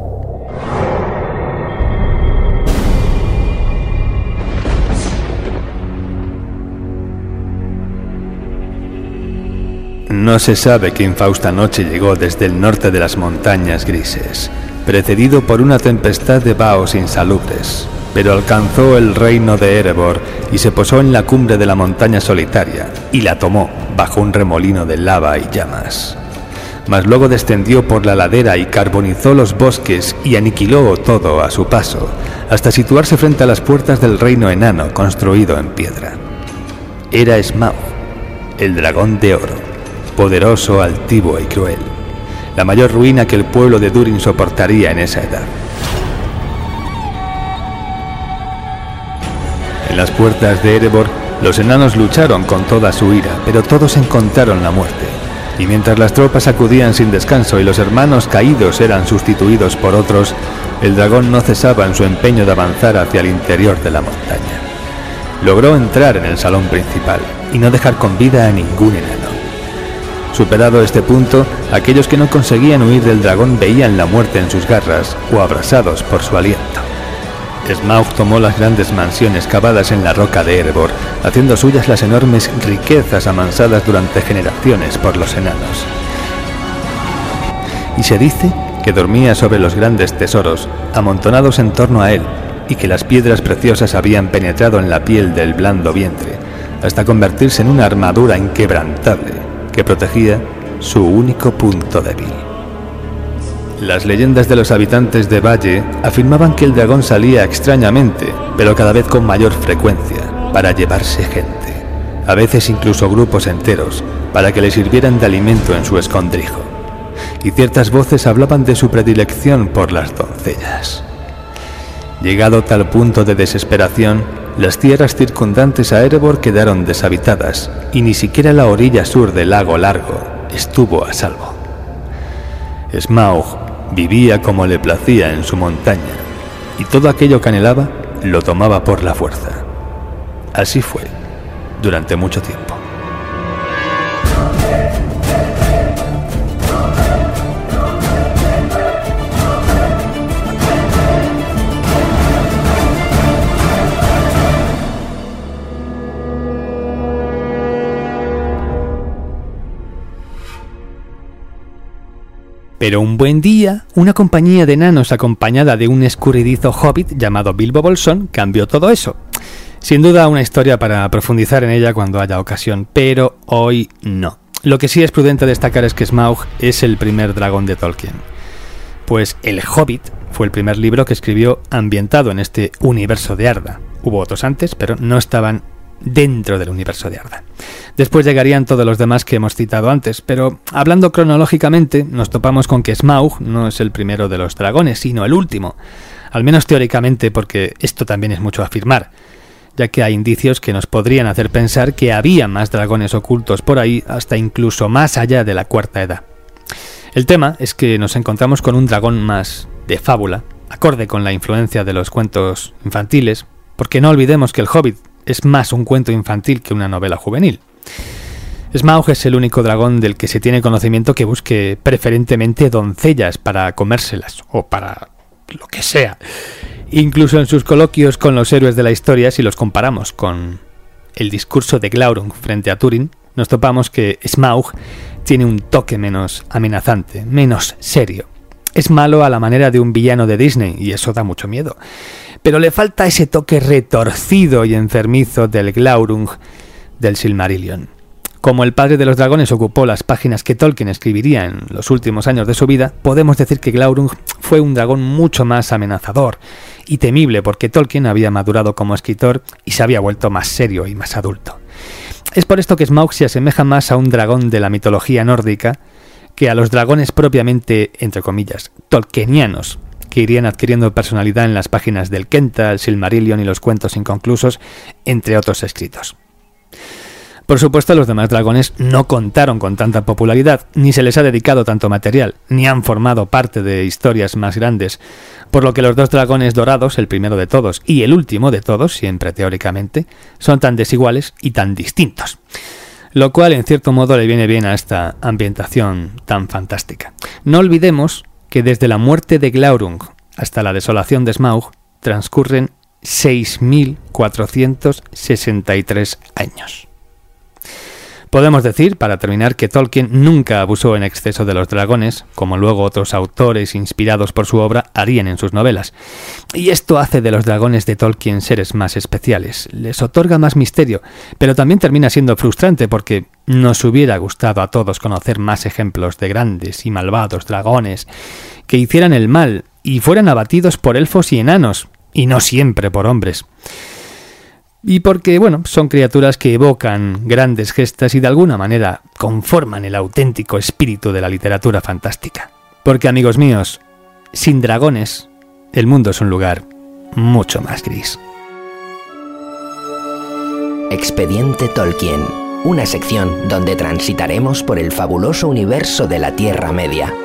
No se sabe qué infausta noche llegó desde el norte de las montañas grises, precedido por una tempestad de vaos insalubres, pero alcanzó el reino de Erebor y se posó en la cumbre de la montaña solitaria y la tomó bajo un remolino de lava y llamas. Mas luego descendió por la ladera y carbonizó los bosques y aniquiló todo a su paso, hasta situarse frente a las puertas del reino enano construido en piedra. Era Smaug, el dragón de oro, poderoso, altivo y cruel, la mayor ruina que el pueblo de Durin soportaría en esa edad. En las puertas de Erebor, los enanos lucharon con toda su ira, pero todos encontraron la muerte, y mientras las tropas acudían sin descanso y los hermanos caídos eran sustituidos por otros, el dragón no cesaba en su empeño de avanzar hacia el interior de la montaña. Logró entrar en el salón principal y no dejar con vida a ningún enano. Superado este punto, aquellos que no conseguían huir del dragón veían la muerte en sus garras o abrasados por su aliento. Smaug tomó las grandes mansiones cavadas en la roca de Erebor, haciendo suyas las enormes riquezas amansadas durante generaciones por los enanos. Y se dice que dormía sobre los grandes tesoros, amontonados en torno a él, y que las piedras preciosas habían penetrado en la piel del blando vientre, hasta convertirse en una armadura inquebrantable que protegía su único punto débil. Las leyendas de los habitantes de Valle afirmaban que el dragón salía extrañamente, pero cada vez con mayor frecuencia, para llevarse gente, a veces incluso grupos enteros, para que le sirvieran de alimento en su escondrijo. Y ciertas voces hablaban de su predilección por las doncellas. Llegado tal punto de desesperación, las tierras circundantes a Erebor quedaron deshabitadas y ni siquiera la orilla sur del lago Largo estuvo a salvo. Smaug vivía como le placía en su montaña y todo aquello que anhelaba lo tomaba por la fuerza. Así fue durante mucho tiempo. Pero un buen día, una compañía de enanos acompañada de un escurridizo hobbit llamado Bilbo Bolsón cambió todo eso. Sin duda una historia para profundizar en ella cuando haya ocasión, pero hoy no. Lo que sí es prudente destacar es que Smaug es el primer dragón de Tolkien. Pues El Hobbit fue el primer libro que escribió ambientado en este universo de Arda. Hubo otros antes, pero no estaban dentro del universo de Arda. Después llegarían todos los demás que hemos citado antes, pero hablando cronológicamente nos topamos con que Smaug no es el primero de los dragones, sino el último. Al menos teóricamente, porque esto también es mucho afirmar, ya que hay indicios que nos podrían hacer pensar que había más dragones ocultos por ahí, hasta incluso más allá de la Cuarta Edad. El tema es que nos encontramos con un dragón más de fábula, acorde con la influencia de los cuentos infantiles, porque no olvidemos que El Hobbit es más un cuento infantil que una novela juvenil. Smaug es el único dragón del que se tiene conocimiento que busque preferentemente doncellas para comérselas, o para lo que sea. Incluso en sus coloquios con los héroes de la historia, si los comparamos con el discurso de Glaurung frente a Túrin, nos topamos que Smaug tiene un toque menos amenazante, menos serio. Es malo a la manera de un villano de Disney, y eso da mucho miedo. Pero le falta ese toque retorcido y enfermizo del Glaurung del Silmarillion. Como el padre de los dragones ocupó las páginas que Tolkien escribiría en los últimos años de su vida, podemos decir que Glaurung fue un dragón mucho más amenazador y temible, porque Tolkien había madurado como escritor y se había vuelto más serio y más adulto. Es por esto que Smaug se asemeja más a un dragón de la mitología nórdica que a los dragones propiamente, entre comillas, tolkienianos, que irían adquiriendo personalidad en las páginas del Kenta, el Silmarillion y los cuentos inconclusos, entre otros escritos. Por supuesto, los demás dragones no contaron con tanta popularidad, ni se les ha dedicado tanto material, ni han formado parte de historias más grandes, por lo que los dos dragones dorados, el primero de todos y el último de todos, siempre teóricamente, son tan desiguales y tan distintos. Lo cual, en cierto modo, le viene bien a esta ambientación tan fantástica. No olvidemos que desde la muerte de Glaurung hasta la desolación de Smaug transcurren seis mil cuatrocientos sesenta y tres años. Podemos decir, para terminar, que Tolkien nunca abusó en exceso de los dragones, como luego otros autores inspirados por su obra harían en sus novelas. Y esto hace de los dragones de Tolkien seres más especiales, les otorga más misterio, pero también termina siendo frustrante porque nos hubiera gustado a todos conocer más ejemplos de grandes y malvados dragones que hicieran el mal y fueran abatidos por elfos y enanos, y no siempre por hombres. Y porque, bueno, son criaturas que evocan grandes gestas y de alguna manera conforman el auténtico espíritu de la literatura fantástica. Porque, amigos míos, sin dragones, el mundo es un lugar mucho más gris. Expediente Tolkien, una sección donde transitaremos por el fabuloso universo de la Tierra Media.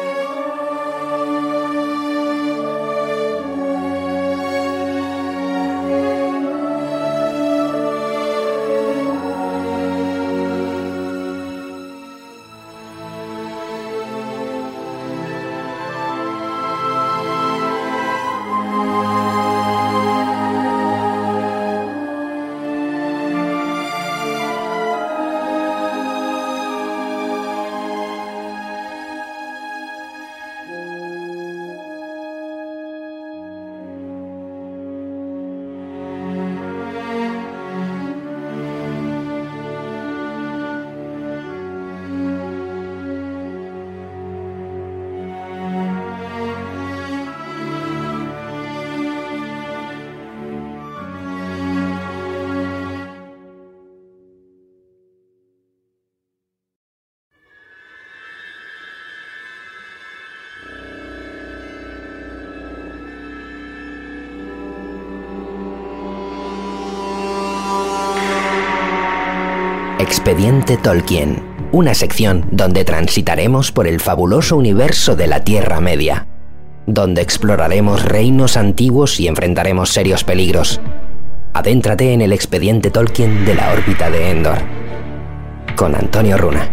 Expediente Tolkien, una sección donde transitaremos por el fabuloso universo de la Tierra Media, donde exploraremos reinos antiguos y enfrentaremos serios peligros. Adéntrate en el Expediente Tolkien de la órbita de Endor, con Antonio Runa.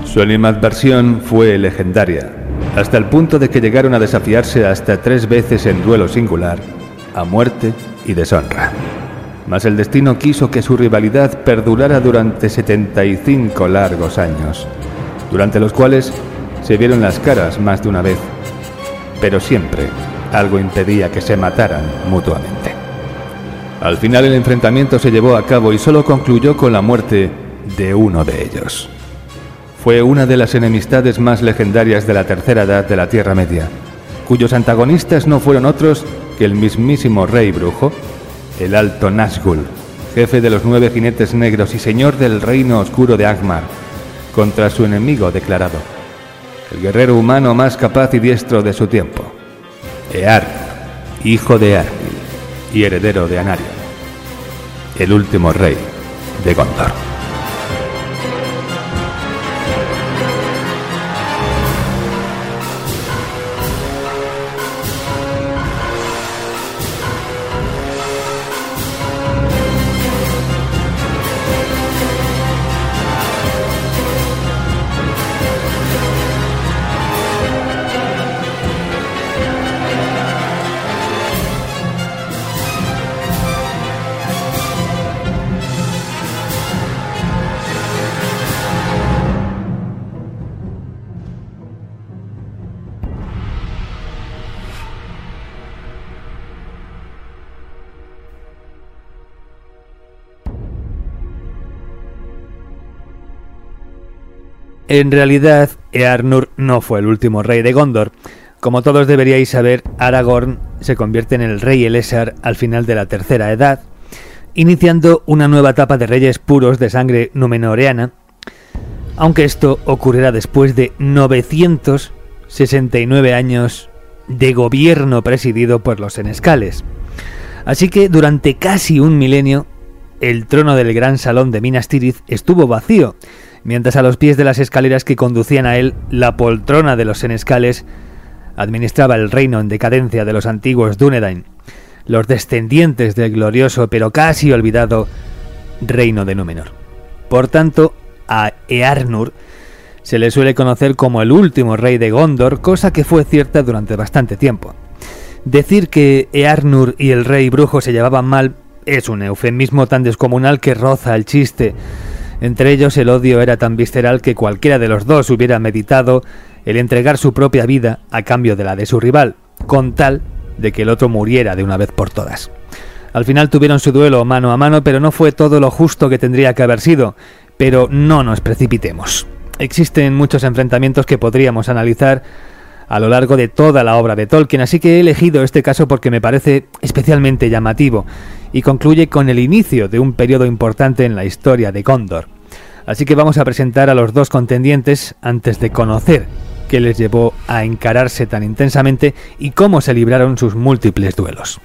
Su animadversión fue legendaria, hasta el punto de que llegaron a desafiarse hasta tres veces en duelo singular, a muerte y deshonra. Mas el destino quiso que su rivalidad perdurara durante setenta y cinco largos años, durante los cuales se vieron las caras más de una vez, pero siempre algo impedía que se mataran mutuamente. Al final el enfrentamiento se llevó a cabo y solo concluyó con la muerte de uno de ellos. Fue una de las enemistades más legendarias de la Tercera Edad de la Tierra Media, cuyos antagonistas no fueron otros que el mismísimo Rey Brujo, el Alto Nazgûl, jefe de los nueve jinetes negros y señor del reino oscuro de Angmar, contra su enemigo declarado, el guerrero humano más capaz y diestro de su tiempo, Eärnur, hijo de Eärnil y heredero de Anarion, el último rey de Gondor. En realidad, Eärnur no fue el último rey de Gondor. Como todos deberíais saber, Aragorn se convierte en el rey Elessar al final de la Tercera Edad, iniciando una nueva etapa de reyes puros de sangre númenoreana, aunque esto ocurrirá después de novecientos sesenta y nueve años de gobierno presidido por los senescales. Así que durante casi un milenio, el trono del gran salón de Minas Tirith estuvo vacío, mientras a los pies de las escaleras que conducían a él, la poltrona de los senescales administraba el reino en decadencia de los antiguos Dúnedain, los descendientes del glorioso pero casi olvidado reino de Númenor. Por tanto, a Eärnur se le suele conocer como el último rey de Gondor, cosa que fue cierta durante bastante tiempo. Decir que Eärnur y el rey brujo se llevaban mal es un eufemismo tan descomunal que roza el chiste. Entre ellos el odio era tan visceral que cualquiera de los dos hubiera meditado el entregar su propia vida a cambio de la de su rival, con tal de que el otro muriera de una vez por todas. Al final tuvieron su duelo mano a mano, pero no fue todo lo justo que tendría que haber sido. Pero no nos precipitemos. Existen muchos enfrentamientos que podríamos analizar a lo largo de toda la obra de Tolkien, así que he elegido este caso porque me parece especialmente llamativo y concluye con el inicio de un periodo importante en la historia de Gondor. Así que vamos a presentar a los dos contendientes antes de conocer qué les llevó a encararse tan intensamente y cómo se libraron sus múltiples duelos.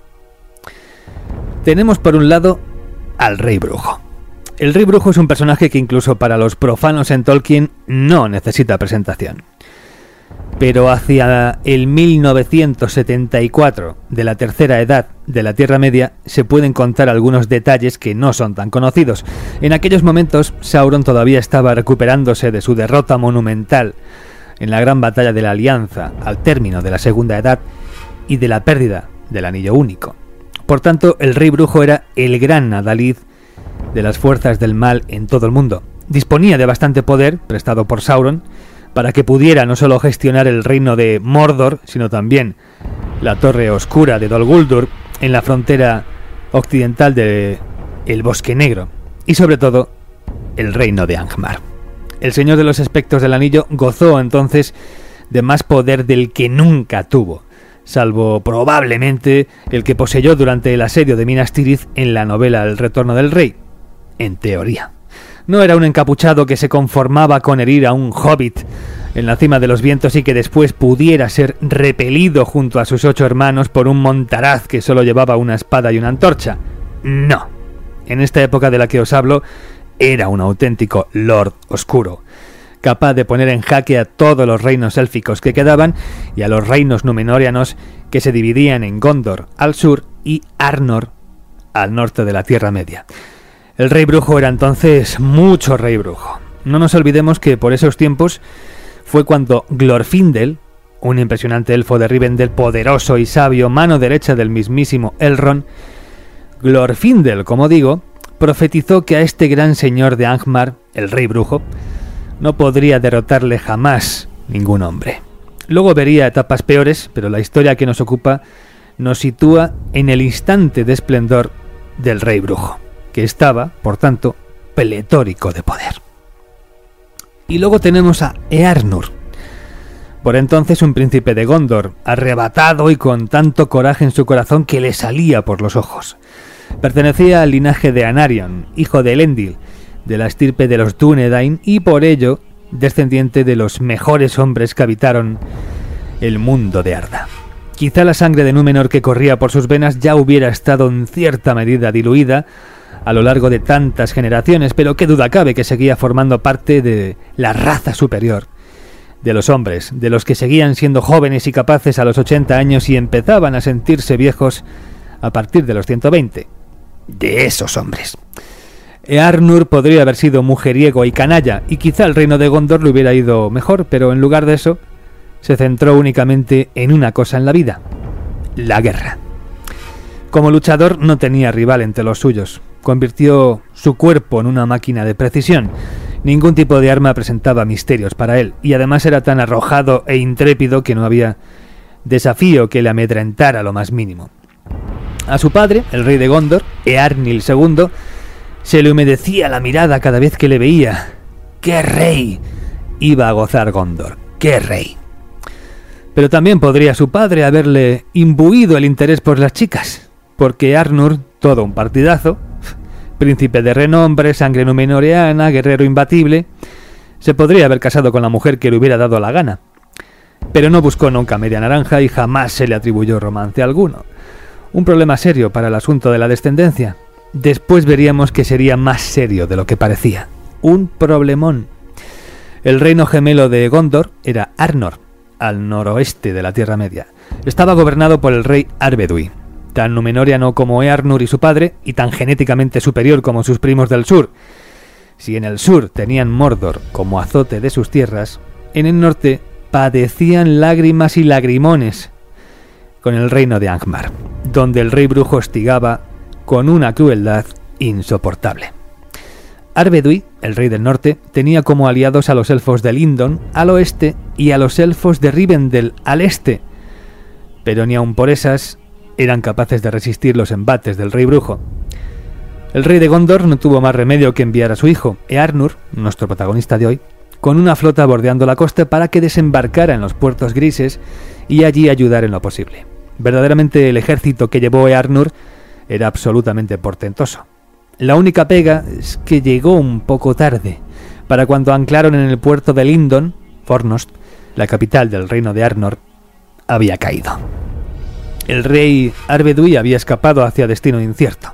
Tenemos por un lado al Rey Brujo. El Rey Brujo es un personaje que incluso para los profanos en Tolkien no necesita presentación. Pero hacia el mil novecientos setenta y cuatro de la Tercera Edad de la Tierra Media se pueden contar algunos detalles que no son tan conocidos. En aquellos momentos Sauron todavía estaba recuperándose de su derrota monumental en la gran batalla de la Alianza al término de la Segunda Edad y de la pérdida del Anillo Único. Por tanto, el Rey Brujo era el gran adalid de las fuerzas del mal en todo el mundo. Disponía de bastante poder, prestado por Sauron, para que pudiera no solo gestionar el reino de Mordor, sino también la Torre Oscura de Dol Guldur en la frontera occidental de el Bosque Negro, y sobre todo el reino de Angmar. El Señor de los Espectros del Anillo gozó entonces de más poder del que nunca tuvo, salvo probablemente el que poseyó durante el asedio de Minas Tirith en la novela El Retorno del Rey, en teoría. No era un encapuchado que se conformaba con herir a un hobbit en la cima de los vientos y que después pudiera ser repelido junto a sus ocho hermanos por un montaraz que solo llevaba una espada y una antorcha. No. En esta época de la que os hablo, era un auténtico Lord Oscuro, capaz de poner en jaque a todos los reinos élficos que quedaban y a los reinos númenóreanos que se dividían en Gondor al sur y Arnor al norte de la Tierra Media. El Rey Brujo era entonces mucho Rey Brujo. No nos olvidemos que por esos tiempos fue cuando Glorfindel, un impresionante elfo de Rivendell, poderoso y sabio, mano derecha del mismísimo Elrond, Glorfindel, como digo, profetizó que a este gran señor de Angmar, el rey brujo, no podría derrotarle jamás ningún hombre. Luego vería etapas peores, pero la historia que nos ocupa nos sitúa en el instante de esplendor del rey brujo, que estaba, por tanto, pletórico de poder. Y luego tenemos a Eärnur, por entonces un príncipe de Gondor, arrebatado y con tanto coraje en su corazón que le salía por los ojos. Pertenecía al linaje de Anarion, hijo de Elendil, de la estirpe de los Dúnedain, y por ello descendiente de los mejores hombres que habitaron el mundo de Arda. Quizá la sangre de Númenor que corría por sus venas ya hubiera estado en cierta medida diluida a lo largo de tantas generaciones, pero qué duda cabe que seguía formando parte de la raza superior, de los hombres, de los que seguían siendo jóvenes y capaces a los ochenta años y empezaban a sentirse viejos a partir de los ciento veinte. De esos hombres. Eärnur podría haber sido mujeriego y canalla, y quizá el reino de Gondor le hubiera ido mejor, pero en lugar de eso, se centró únicamente en una cosa en la vida: la guerra. Como luchador no tenía rival entre los suyos. Convirtió su cuerpo en una máquina de precisión. Ningún tipo de arma presentaba misterios para él, y además era tan arrojado e intrépido que no había desafío que le amedrentara lo más mínimo. A su padre, el rey de Gondor, Eärnil segundo, se le humedecía la mirada cada vez que le veía. ¡Qué rey iba a gozar Gondor! ¡Qué rey! Pero también podría su padre haberle imbuido el interés por las chicas, porque Eärnur, todo un partidazo, príncipe de renombre, sangre númenoriana, guerrero imbatible, se podría haber casado con la mujer que le hubiera dado la gana. Pero no buscó nunca media naranja y jamás se le atribuyó romance alguno. Un problema serio para el asunto de la descendencia. Después veríamos que sería más serio de lo que parecía. Un problemón. El reino gemelo de Gondor era Arnor, al noroeste de la Tierra Media. Estaba gobernado por el rey Arvedui, tan numenoriano como Eärnur y su padre, y tan genéticamente superior como sus primos del sur. Si en el sur tenían Mordor como azote de sus tierras, en el norte padecían lágrimas y lagrimones con el reino de Angmar, donde el rey brujo hostigaba con una crueldad insoportable. Arvedui, el rey del norte, tenía como aliados a los elfos de Lindon al oeste y a los elfos de Rivendell al este, pero ni aun por esas eran capaces de resistir los embates del rey brujo. El rey de Gondor no tuvo más remedio que enviar a su hijo, Eärnur, nuestro protagonista de hoy, con una flota bordeando la costa para que desembarcara en los puertos grises y allí ayudar en lo posible. Verdaderamente el ejército que llevó Eärnur era absolutamente portentoso. La única pega es que llegó un poco tarde. Para cuando anclaron en el puerto de Lindon, Fornost, la capital del reino de Arnor, había caído. El rey Arvedui había escapado hacia destino incierto.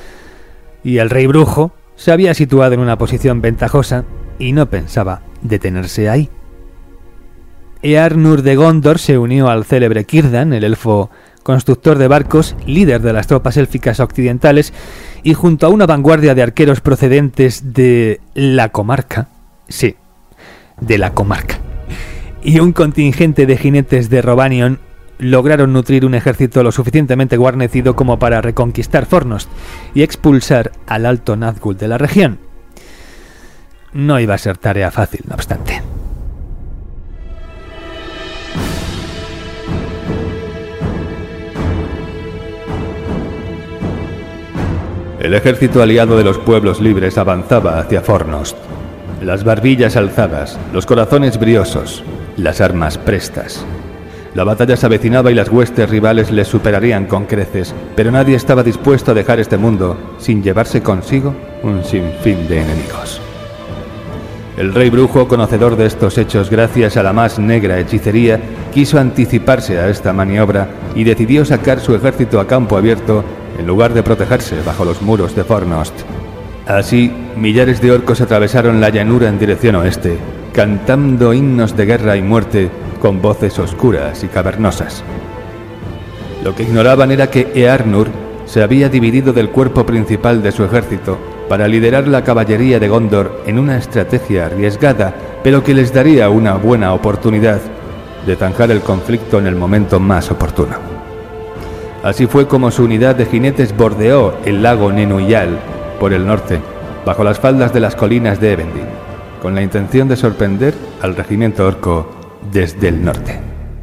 Y el rey brujo se había situado en una posición ventajosa y no pensaba detenerse ahí. Eärnur de Gondor se unió al célebre Círdan, el elfo constructor de barcos, líder de las tropas élficas occidentales, y junto a una vanguardia de arqueros procedentes de la comarca, sí, de la comarca, y un contingente de jinetes de Rhovanion, lograron nutrir un ejército lo suficientemente guarnecido como para reconquistar Fornost y expulsar al Alto Nazgûl de la región. No iba a ser tarea fácil, no obstante. El ejército aliado de los pueblos libres avanzaba hacia Fornost. Las barbillas alzadas, los corazones briosos, las armas prestas. La batalla se avecinaba y las huestes rivales les superarían con creces, pero nadie estaba dispuesto a dejar este mundo sin llevarse consigo un sinfín de enemigos. El rey brujo, conocedor de estos hechos gracias a la más negra hechicería, quiso anticiparse a esta maniobra y decidió sacar su ejército a campo abierto en lugar de protegerse bajo los muros de Fornost. Así, millares de orcos atravesaron la llanura en dirección oeste, cantando himnos de guerra y muerte con voces oscuras y cavernosas. Lo que ignoraban era que Eärnur se había dividido del cuerpo principal de su ejército para liderar la caballería de Gondor en una estrategia arriesgada, pero que les daría una buena oportunidad de zanjar el conflicto en el momento más oportuno. Así fue como su unidad de jinetes bordeó el lago Nenuyal por el norte, bajo las faldas de las colinas de Evendil, con la intención de sorprender al regimiento orco desde el norte.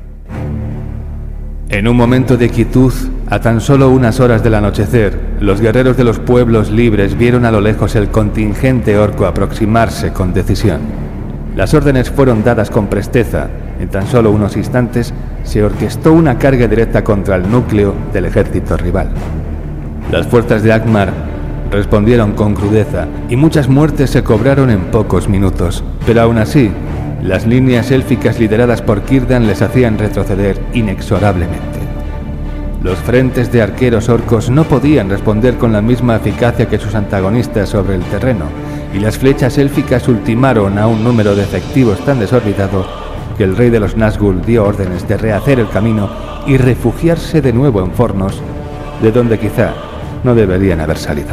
En un momento de quietud, a tan solo unas horas del anochecer, los guerreros de los pueblos libres vieron a lo lejos el contingente orco aproximarse con decisión. Las órdenes fueron dadas con presteza. En tan solo unos instantes se orquestó una carga directa contra el núcleo del ejército rival. Las fuerzas de Angmar respondieron con crudeza y muchas muertes se cobraron en pocos minutos, pero aún así, las líneas élficas lideradas por Círdan les hacían retroceder inexorablemente. Los frentes de arqueros orcos no podían responder con la misma eficacia que sus antagonistas sobre el terreno, y las flechas élficas ultimaron a un número de efectivos tan desorbitado que el rey de los Nazgûl dio órdenes de rehacer el camino y refugiarse de nuevo en Fornos, de donde quizá no deberían haber salido.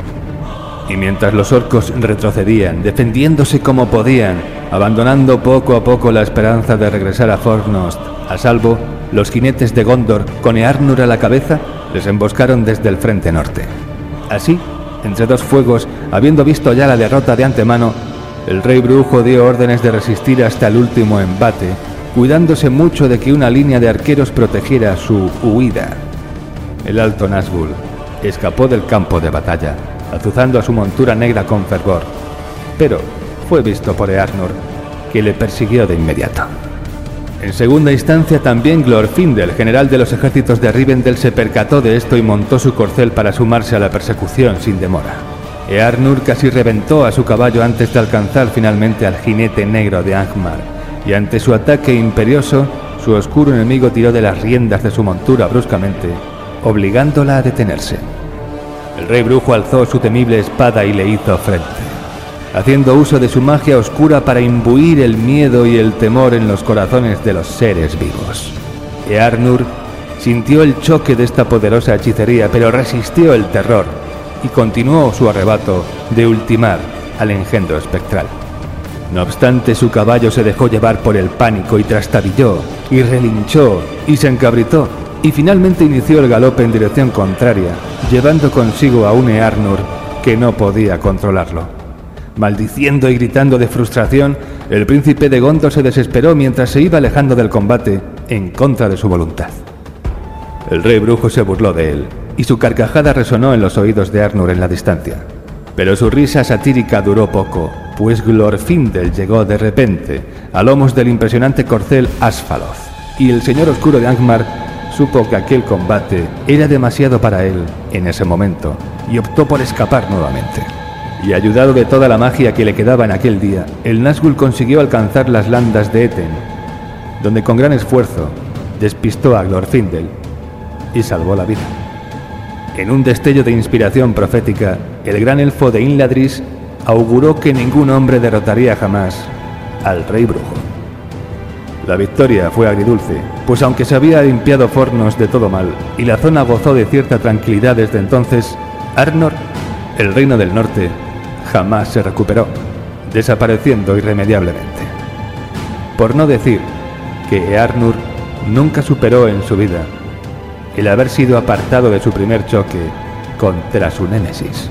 Y mientras los orcos retrocedían, defendiéndose como podían, abandonando poco a poco la esperanza de regresar a Fornost a salvo, los jinetes de Gondor, con Eärnur a la cabeza, les emboscaron desde el frente norte. Así, entre dos fuegos, habiendo visto ya la derrota de antemano, el rey brujo dio órdenes de resistir hasta el último embate, cuidándose mucho de que una línea de arqueros protegiera su huida. El alto Nazgûl escapó del campo de batalla, azuzando a su montura negra con fervor, pero fue visto por Eärnur, que le persiguió de inmediato. En segunda instancia también Glorfindel, general de los ejércitos de Rivendell, se percató de esto y montó su corcel para sumarse a la persecución sin demora. Eärnur casi reventó a su caballo antes de alcanzar finalmente al jinete negro de Angmar, y ante su ataque imperioso, su oscuro enemigo tiró de las riendas de su montura bruscamente, obligándola a detenerse. El rey brujo alzó su temible espada y le hizo frente, haciendo uso de su magia oscura para imbuir el miedo y el temor en los corazones de los seres vivos. Eärnur sintió el choque de esta poderosa hechicería, pero resistió el terror y continuó su arrebato de ultimar al engendro espectral. No obstante, su caballo se dejó llevar por el pánico y trastabilló, y relinchó, y se encabritó, y finalmente inició el galope en dirección contraria, llevando consigo a un Eärnur que no podía controlarlo. Maldiciendo y gritando de frustración, el príncipe de Gondor se desesperó mientras se iba alejando del combate en contra de su voluntad. El rey brujo se burló de él, y su carcajada resonó en los oídos de Eärnur en la distancia. Pero su risa satírica duró poco, pues Glorfindel llegó de repente a lomos del impresionante corcel Asfaloth, y el señor oscuro de Angmar supo que aquel combate era demasiado para él en ese momento, y optó por escapar nuevamente. Y ayudado de toda la magia que le quedaba en aquel día, el Nazgûl consiguió alcanzar las landas de Eten, donde con gran esfuerzo despistó a Glorfindel y salvó la vida. En un destello de inspiración profética, el gran elfo de Imladris auguró que ningún hombre derrotaría jamás al rey brujo. La victoria fue agridulce, pues aunque se había limpiado Fornos de todo mal y la zona gozó de cierta tranquilidad desde entonces, Arnor, el reino del norte, jamás se recuperó, desapareciendo irremediablemente. Por no decir que Eärnur nunca superó en su vida el haber sido apartado de su primer choque contra su némesis.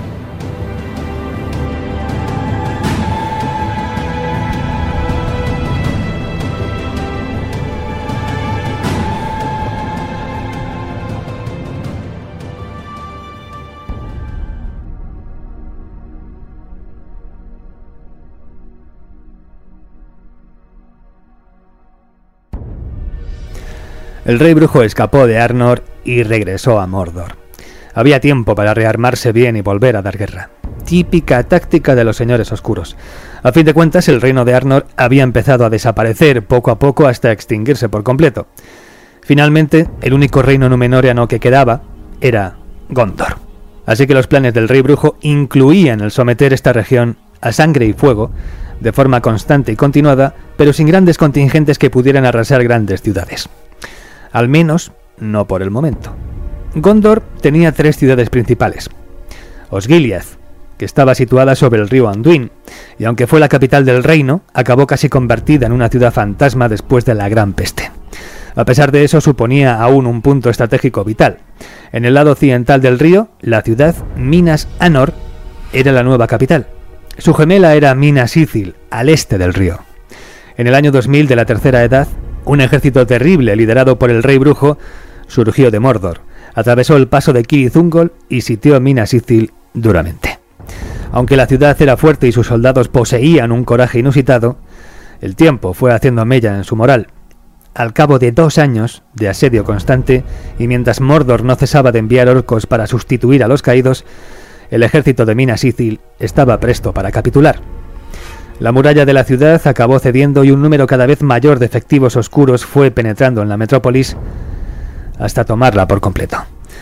El rey brujo escapó de Arnor y regresó a Mordor. Había tiempo para rearmarse bien y volver a dar guerra. Típica táctica de los señores oscuros. A fin de cuentas, el reino de Arnor había empezado a desaparecer poco a poco hasta extinguirse por completo. Finalmente, el único reino númenóreano que quedaba era Gondor. Así que los planes del rey brujo incluían el someter esta región a sangre y fuego, de forma constante y continuada, pero sin grandes contingentes que pudieran arrasar grandes ciudades. Al menos, no por el momento. Gondor tenía tres ciudades principales: Osgiliath, que estaba situada sobre el río Anduin, y aunque fue la capital del reino, acabó casi convertida en una ciudad fantasma después de la Gran Peste. A pesar de eso, suponía aún un punto estratégico vital. En el lado occidental del río, la ciudad Minas Anor era la nueva capital. Su gemela era Minas Ithil, al este del río. En el año dos mil de la Tercera Edad, un ejército terrible liderado por el rey brujo surgió de Mordor, atravesó el paso de Cirith Ungol y sitió Minas Ithil duramente. Aunque la ciudad era fuerte y sus soldados poseían un coraje inusitado, el tiempo fue haciendo mella en su moral. Al cabo de dos años de asedio constante, y mientras Mordor no cesaba de enviar orcos para sustituir a los caídos, el ejército de Minas Ithil estaba presto para capitular. La muralla de la ciudad acabó cediendo y un número cada vez mayor de efectivos oscuros fue penetrando en la metrópolis hasta tomarla por completo.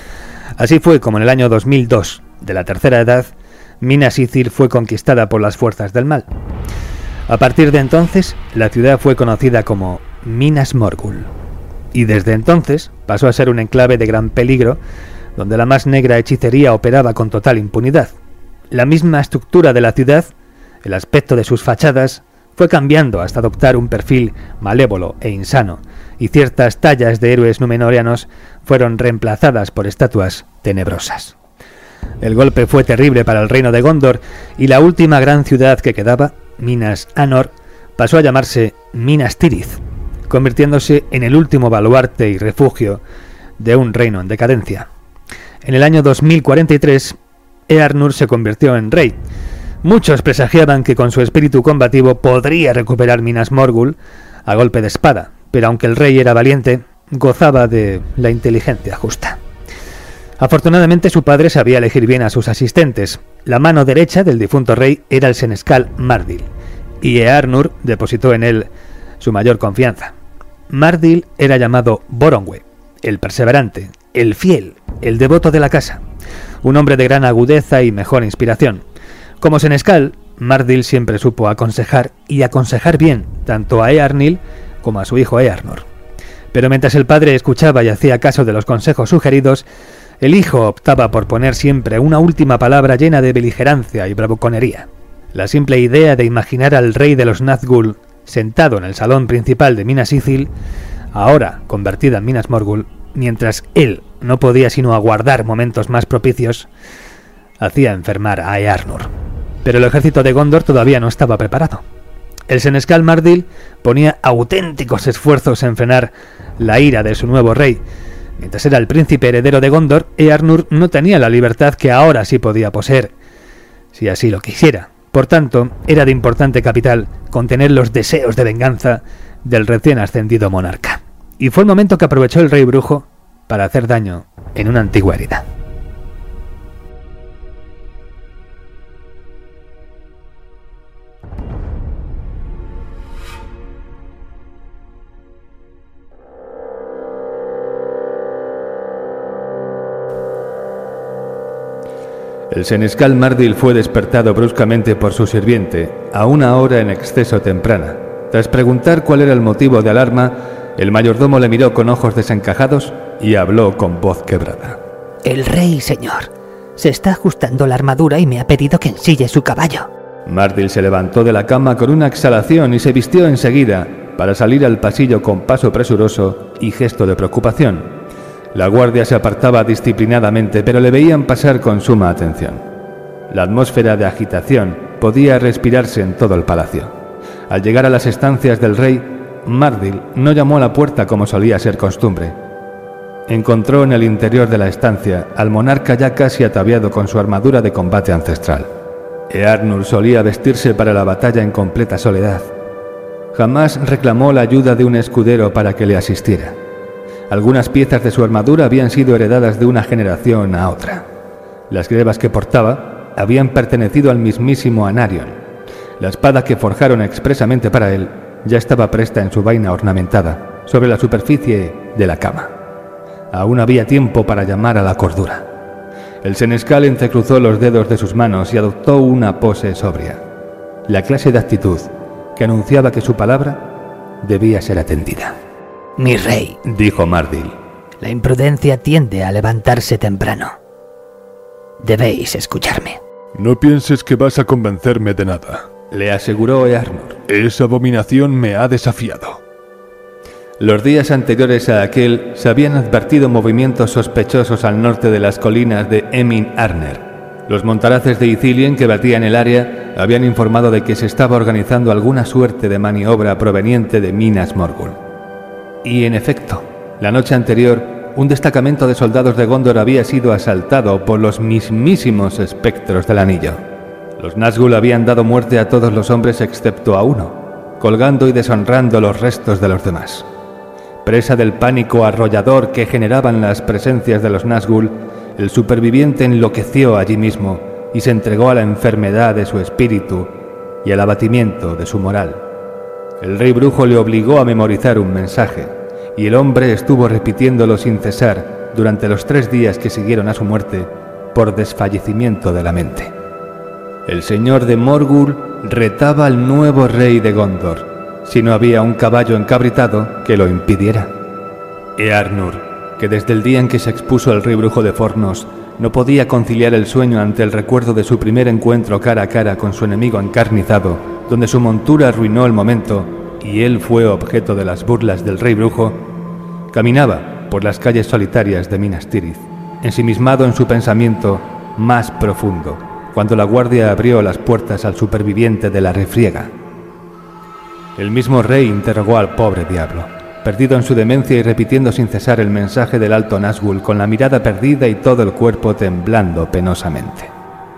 Así fue como en el año dos mil dos de la Tercera Edad, Minas Ithil fue conquistada por las fuerzas del mal. A partir de entonces, la ciudad fue conocida como Minas Morgul, y desde entonces pasó a ser un enclave de gran peligro, donde la más negra hechicería operaba con total impunidad. La misma estructura de la ciudad, el aspecto de sus fachadas, fue cambiando hasta adoptar un perfil malévolo e insano, y ciertas tallas de héroes númenóreanos fueron reemplazadas por estatuas tenebrosas. El golpe fue terrible para el reino de Gondor, y la última gran ciudad que quedaba, Minas Anor, pasó a llamarse Minas Tirith, convirtiéndose en el último baluarte y refugio de un reino en decadencia. En el año dos mil cuarenta y tres, Eärnur se convirtió en rey. Muchos presagiaban que con su espíritu combativo podría recuperar Minas Morgul a golpe de espada, pero aunque el rey era valiente, gozaba de la inteligencia justa. Afortunadamente su padre sabía elegir bien a sus asistentes. La mano derecha del difunto rey era el senescal Mardil, y Eärnur depositó en él su mayor confianza. Mardil era llamado Boronwe, el perseverante, el fiel, el devoto de la casa, un hombre de gran agudeza y mejor inspiración. Como senescal, Mardil siempre supo aconsejar y aconsejar bien tanto a Eärnil como a su hijo Eärnur. Pero mientras el padre escuchaba y hacía caso de los consejos sugeridos, el hijo optaba por poner siempre una última palabra llena de beligerancia y bravuconería. La simple idea de imaginar al rey de los Nazgûl sentado en el salón principal de Minas Ithil, ahora convertida en Minas Morgul, mientras él no podía sino aguardar momentos más propicios, hacía enfermar a Eärnur. Pero el ejército de Gondor todavía no estaba preparado. El senescal Mardil ponía auténticos esfuerzos en frenar la ira de su nuevo rey. Mientras era el príncipe heredero de Gondor, Eärnur no tenía la libertad que ahora sí podía poseer, si así lo quisiera. Por tanto, era de importante capital contener los deseos de venganza del recién ascendido monarca. Y fue el momento que aprovechó el rey brujo para hacer daño en una antigua herida. El senescal Mardil fue despertado bruscamente por su sirviente, a una hora en exceso temprana. Tras preguntar cuál era el motivo de alarma, el mayordomo le miró con ojos desencajados y habló con voz quebrada. El rey, señor, se está ajustando la armadura y me ha pedido que ensille su caballo. Mardil se levantó de la cama con una exhalación y se vistió enseguida para salir al pasillo con paso presuroso y gesto de preocupación. La guardia se apartaba disciplinadamente, pero le veían pasar con suma atención. La atmósfera de agitación podía respirarse en todo el palacio. Al llegar a las estancias del rey, Mardil no llamó a la puerta como solía ser costumbre. Encontró en el interior de la estancia al monarca ya casi ataviado con su armadura de combate ancestral. Eärnur solía vestirse para la batalla en completa soledad. Jamás reclamó la ayuda de un escudero para que le asistiera. Algunas piezas de su armadura habían sido heredadas de una generación a otra. Las grebas que portaba habían pertenecido al mismísimo Anarion. La espada que forjaron expresamente para él ya estaba presta en su vaina ornamentada, sobre la superficie de la cama. Aún había tiempo para llamar a la cordura. El senescal entrecruzó los dedos de sus manos y adoptó una pose sobria, la clase de actitud que anunciaba que su palabra debía ser atendida. Mi rey, dijo Mardil, la imprudencia tiende a levantarse temprano. Debéis escucharme. No pienses que vas a convencerme de nada, le aseguró Eärnur. Esa abominación me ha desafiado. Los días anteriores a aquel se habían advertido movimientos sospechosos al norte de las colinas de Emin Arner. Los montaraces de Ithilien que batían el área habían informado de que se estaba organizando alguna suerte de maniobra proveniente de Minas Morgul. Y en efecto, la noche anterior, un destacamento de soldados de Gondor había sido asaltado por los mismísimos espectros del anillo. Los Nazgûl habían dado muerte a todos los hombres excepto a uno, colgando y deshonrando los restos de los demás. Presa del pánico arrollador que generaban las presencias de los Nazgûl, el superviviente enloqueció allí mismo y se entregó a la enfermedad de su espíritu y al abatimiento de su moral. El rey brujo le obligó a memorizar un mensaje, y el hombre estuvo repitiéndolo sin cesar durante los tres días que siguieron a su muerte por desfallecimiento de la mente. El señor de Morgul retaba al nuevo rey de Gondor, si no había un caballo encabritado que lo impidiera. Eärnur, que desde el día en que se expuso al rey brujo de Fornos no podía conciliar el sueño ante el recuerdo de su primer encuentro cara a cara con su enemigo encarnizado, donde su montura arruinó el momento y él fue objeto de las burlas del rey brujo, caminaba por las calles solitarias de Minas Tirith, ensimismado en su pensamiento más profundo, cuando la guardia abrió las puertas al superviviente de la refriega. El mismo rey interrogó al pobre diablo, perdido en su demencia y repitiendo sin cesar el mensaje del alto Nazgûl con la mirada perdida y todo el cuerpo temblando penosamente.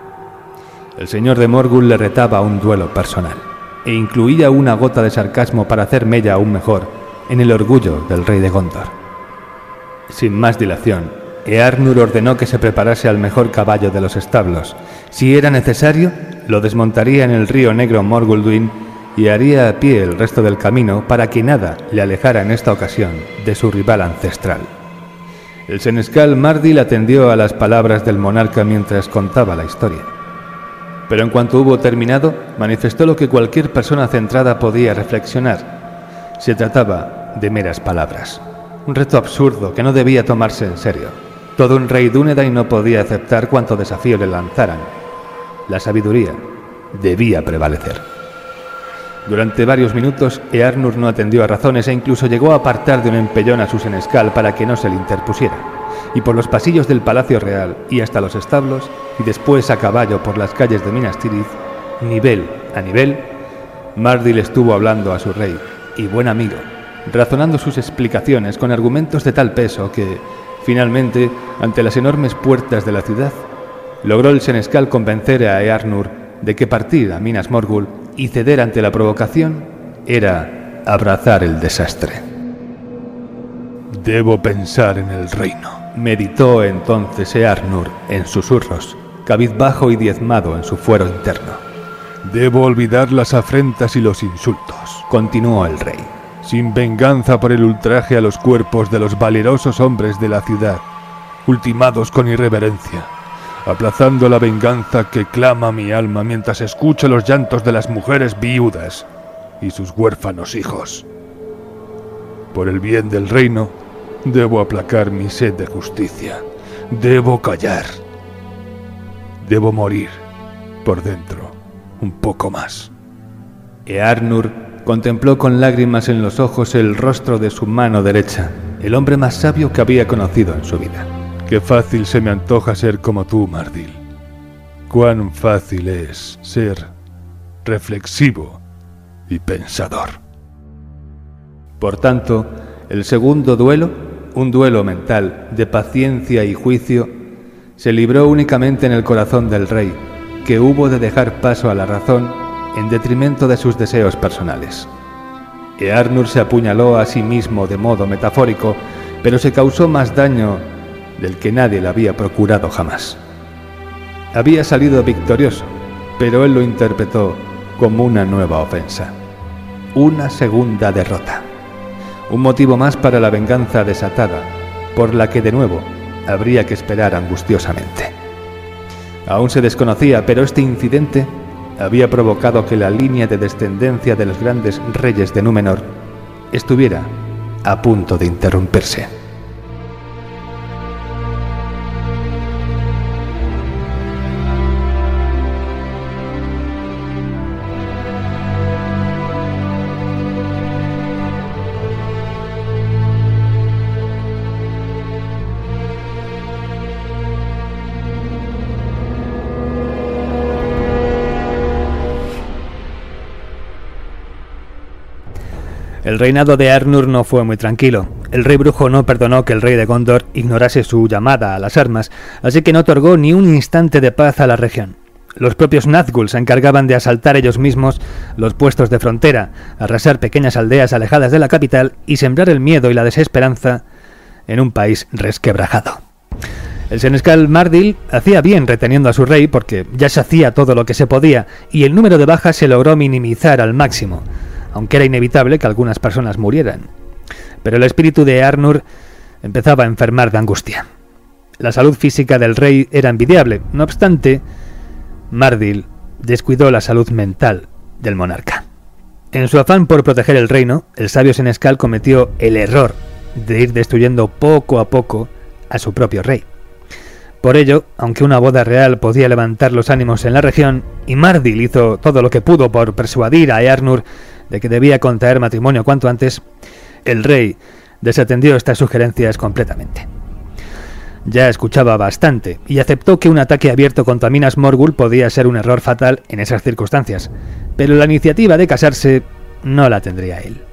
El señor de Morgul le retaba a un duelo personal, e incluía una gota de sarcasmo para hacer mella aún mejor en el orgullo del rey de Gondor. Sin más dilación, Eärnur ordenó que se preparase al mejor caballo de los establos. Si era necesario, lo desmontaría en el río negro Morgulduin y haría a pie el resto del camino para que nada le alejara en esta ocasión de su rival ancestral. El senescal Mardil atendió a las palabras del monarca mientras contaba la historia. Pero en cuanto hubo terminado, manifestó lo que cualquier persona centrada podía reflexionar. Se trataba de meras palabras. Un reto absurdo que no debía tomarse en serio. Todo un rey Dúnedain no podía aceptar cuanto desafío le lanzaran. La sabiduría debía prevalecer. Durante varios minutos, Eärnur no atendió a razones e incluso llegó a apartar de un empellón a su senescal para que no se le interpusiera. Y por los pasillos del Palacio Real y hasta los establos, y después a caballo por las calles de Minas Tirith, nivel a nivel, Mardil estuvo hablando a su rey y buen amigo, razonando sus explicaciones con argumentos de tal peso que, finalmente, ante las enormes puertas de la ciudad, logró el senescal convencer a Eärnur de que partir a Minas Morgul y ceder ante la provocación era abrazar el desastre. Debo pensar en el reino, meditó entonces Eärnur en susurros, cabizbajo y diezmado en su fuero interno. Debo olvidar las afrentas y los insultos, continuó el rey, sin venganza por el ultraje a los cuerpos de los valerosos hombres de la ciudad, ultimados con irreverencia, aplazando la venganza que clama mi alma mientras escucho los llantos de las mujeres viudas y sus huérfanos hijos. Por el bien del reino, debo aplacar mi sed de justicia. Debo callar. Debo morir por dentro un poco más. Eärnur contempló con lágrimas en los ojos el rostro de su mano derecha, el hombre más sabio que había conocido en su vida. Qué fácil se me antoja ser como tú, Mardil. Cuán fácil es ser reflexivo y pensador. Por tanto, el segundo duelo, un duelo mental de paciencia y juicio, se libró únicamente en el corazón del rey, que hubo de dejar paso a la razón en detrimento de sus deseos personales. Eärnur se apuñaló a sí mismo de modo metafórico, pero se causó más daño del que nadie le había procurado jamás. Había salido victorioso, pero él lo interpretó como una nueva ofensa, una segunda derrota, un motivo más para la venganza desatada, por la que de nuevo habría que esperar angustiosamente. Aún se desconocía, pero este incidente había provocado que la línea de descendencia de los grandes reyes de Númenor estuviera a punto de interrumpirse. El reinado de Arnur no fue muy tranquilo. El rey brujo no perdonó que el rey de Gondor ignorase su llamada a las armas, así que no otorgó ni un instante de paz a la región. Los propios Nazgûl se encargaban de asaltar ellos mismos los puestos de frontera, arrasar pequeñas aldeas alejadas de la capital y sembrar el miedo y la desesperanza en un país resquebrajado. El senescal Mardil hacía bien reteniendo a su rey porque ya se hacía todo lo que se podía y el número de bajas se logró minimizar al máximo, aunque era inevitable que algunas personas murieran. Pero el espíritu de Arnur empezaba a enfermar de angustia. La salud física del rey era envidiable, no obstante, Mardil descuidó la salud mental del monarca. En su afán por proteger el reino, el sabio senescal cometió el error de ir destruyendo poco a poco a su propio rey. Por ello, aunque una boda real podía levantar los ánimos en la región, y Mardil hizo todo lo que pudo por persuadir a Eärnur de que debía contraer matrimonio cuanto antes, el rey desatendió estas sugerencias completamente. Ya escuchaba bastante y aceptó que un ataque abierto contra Minas Morgul podía ser un error fatal en esas circunstancias, pero la iniciativa de casarse no la tendría él.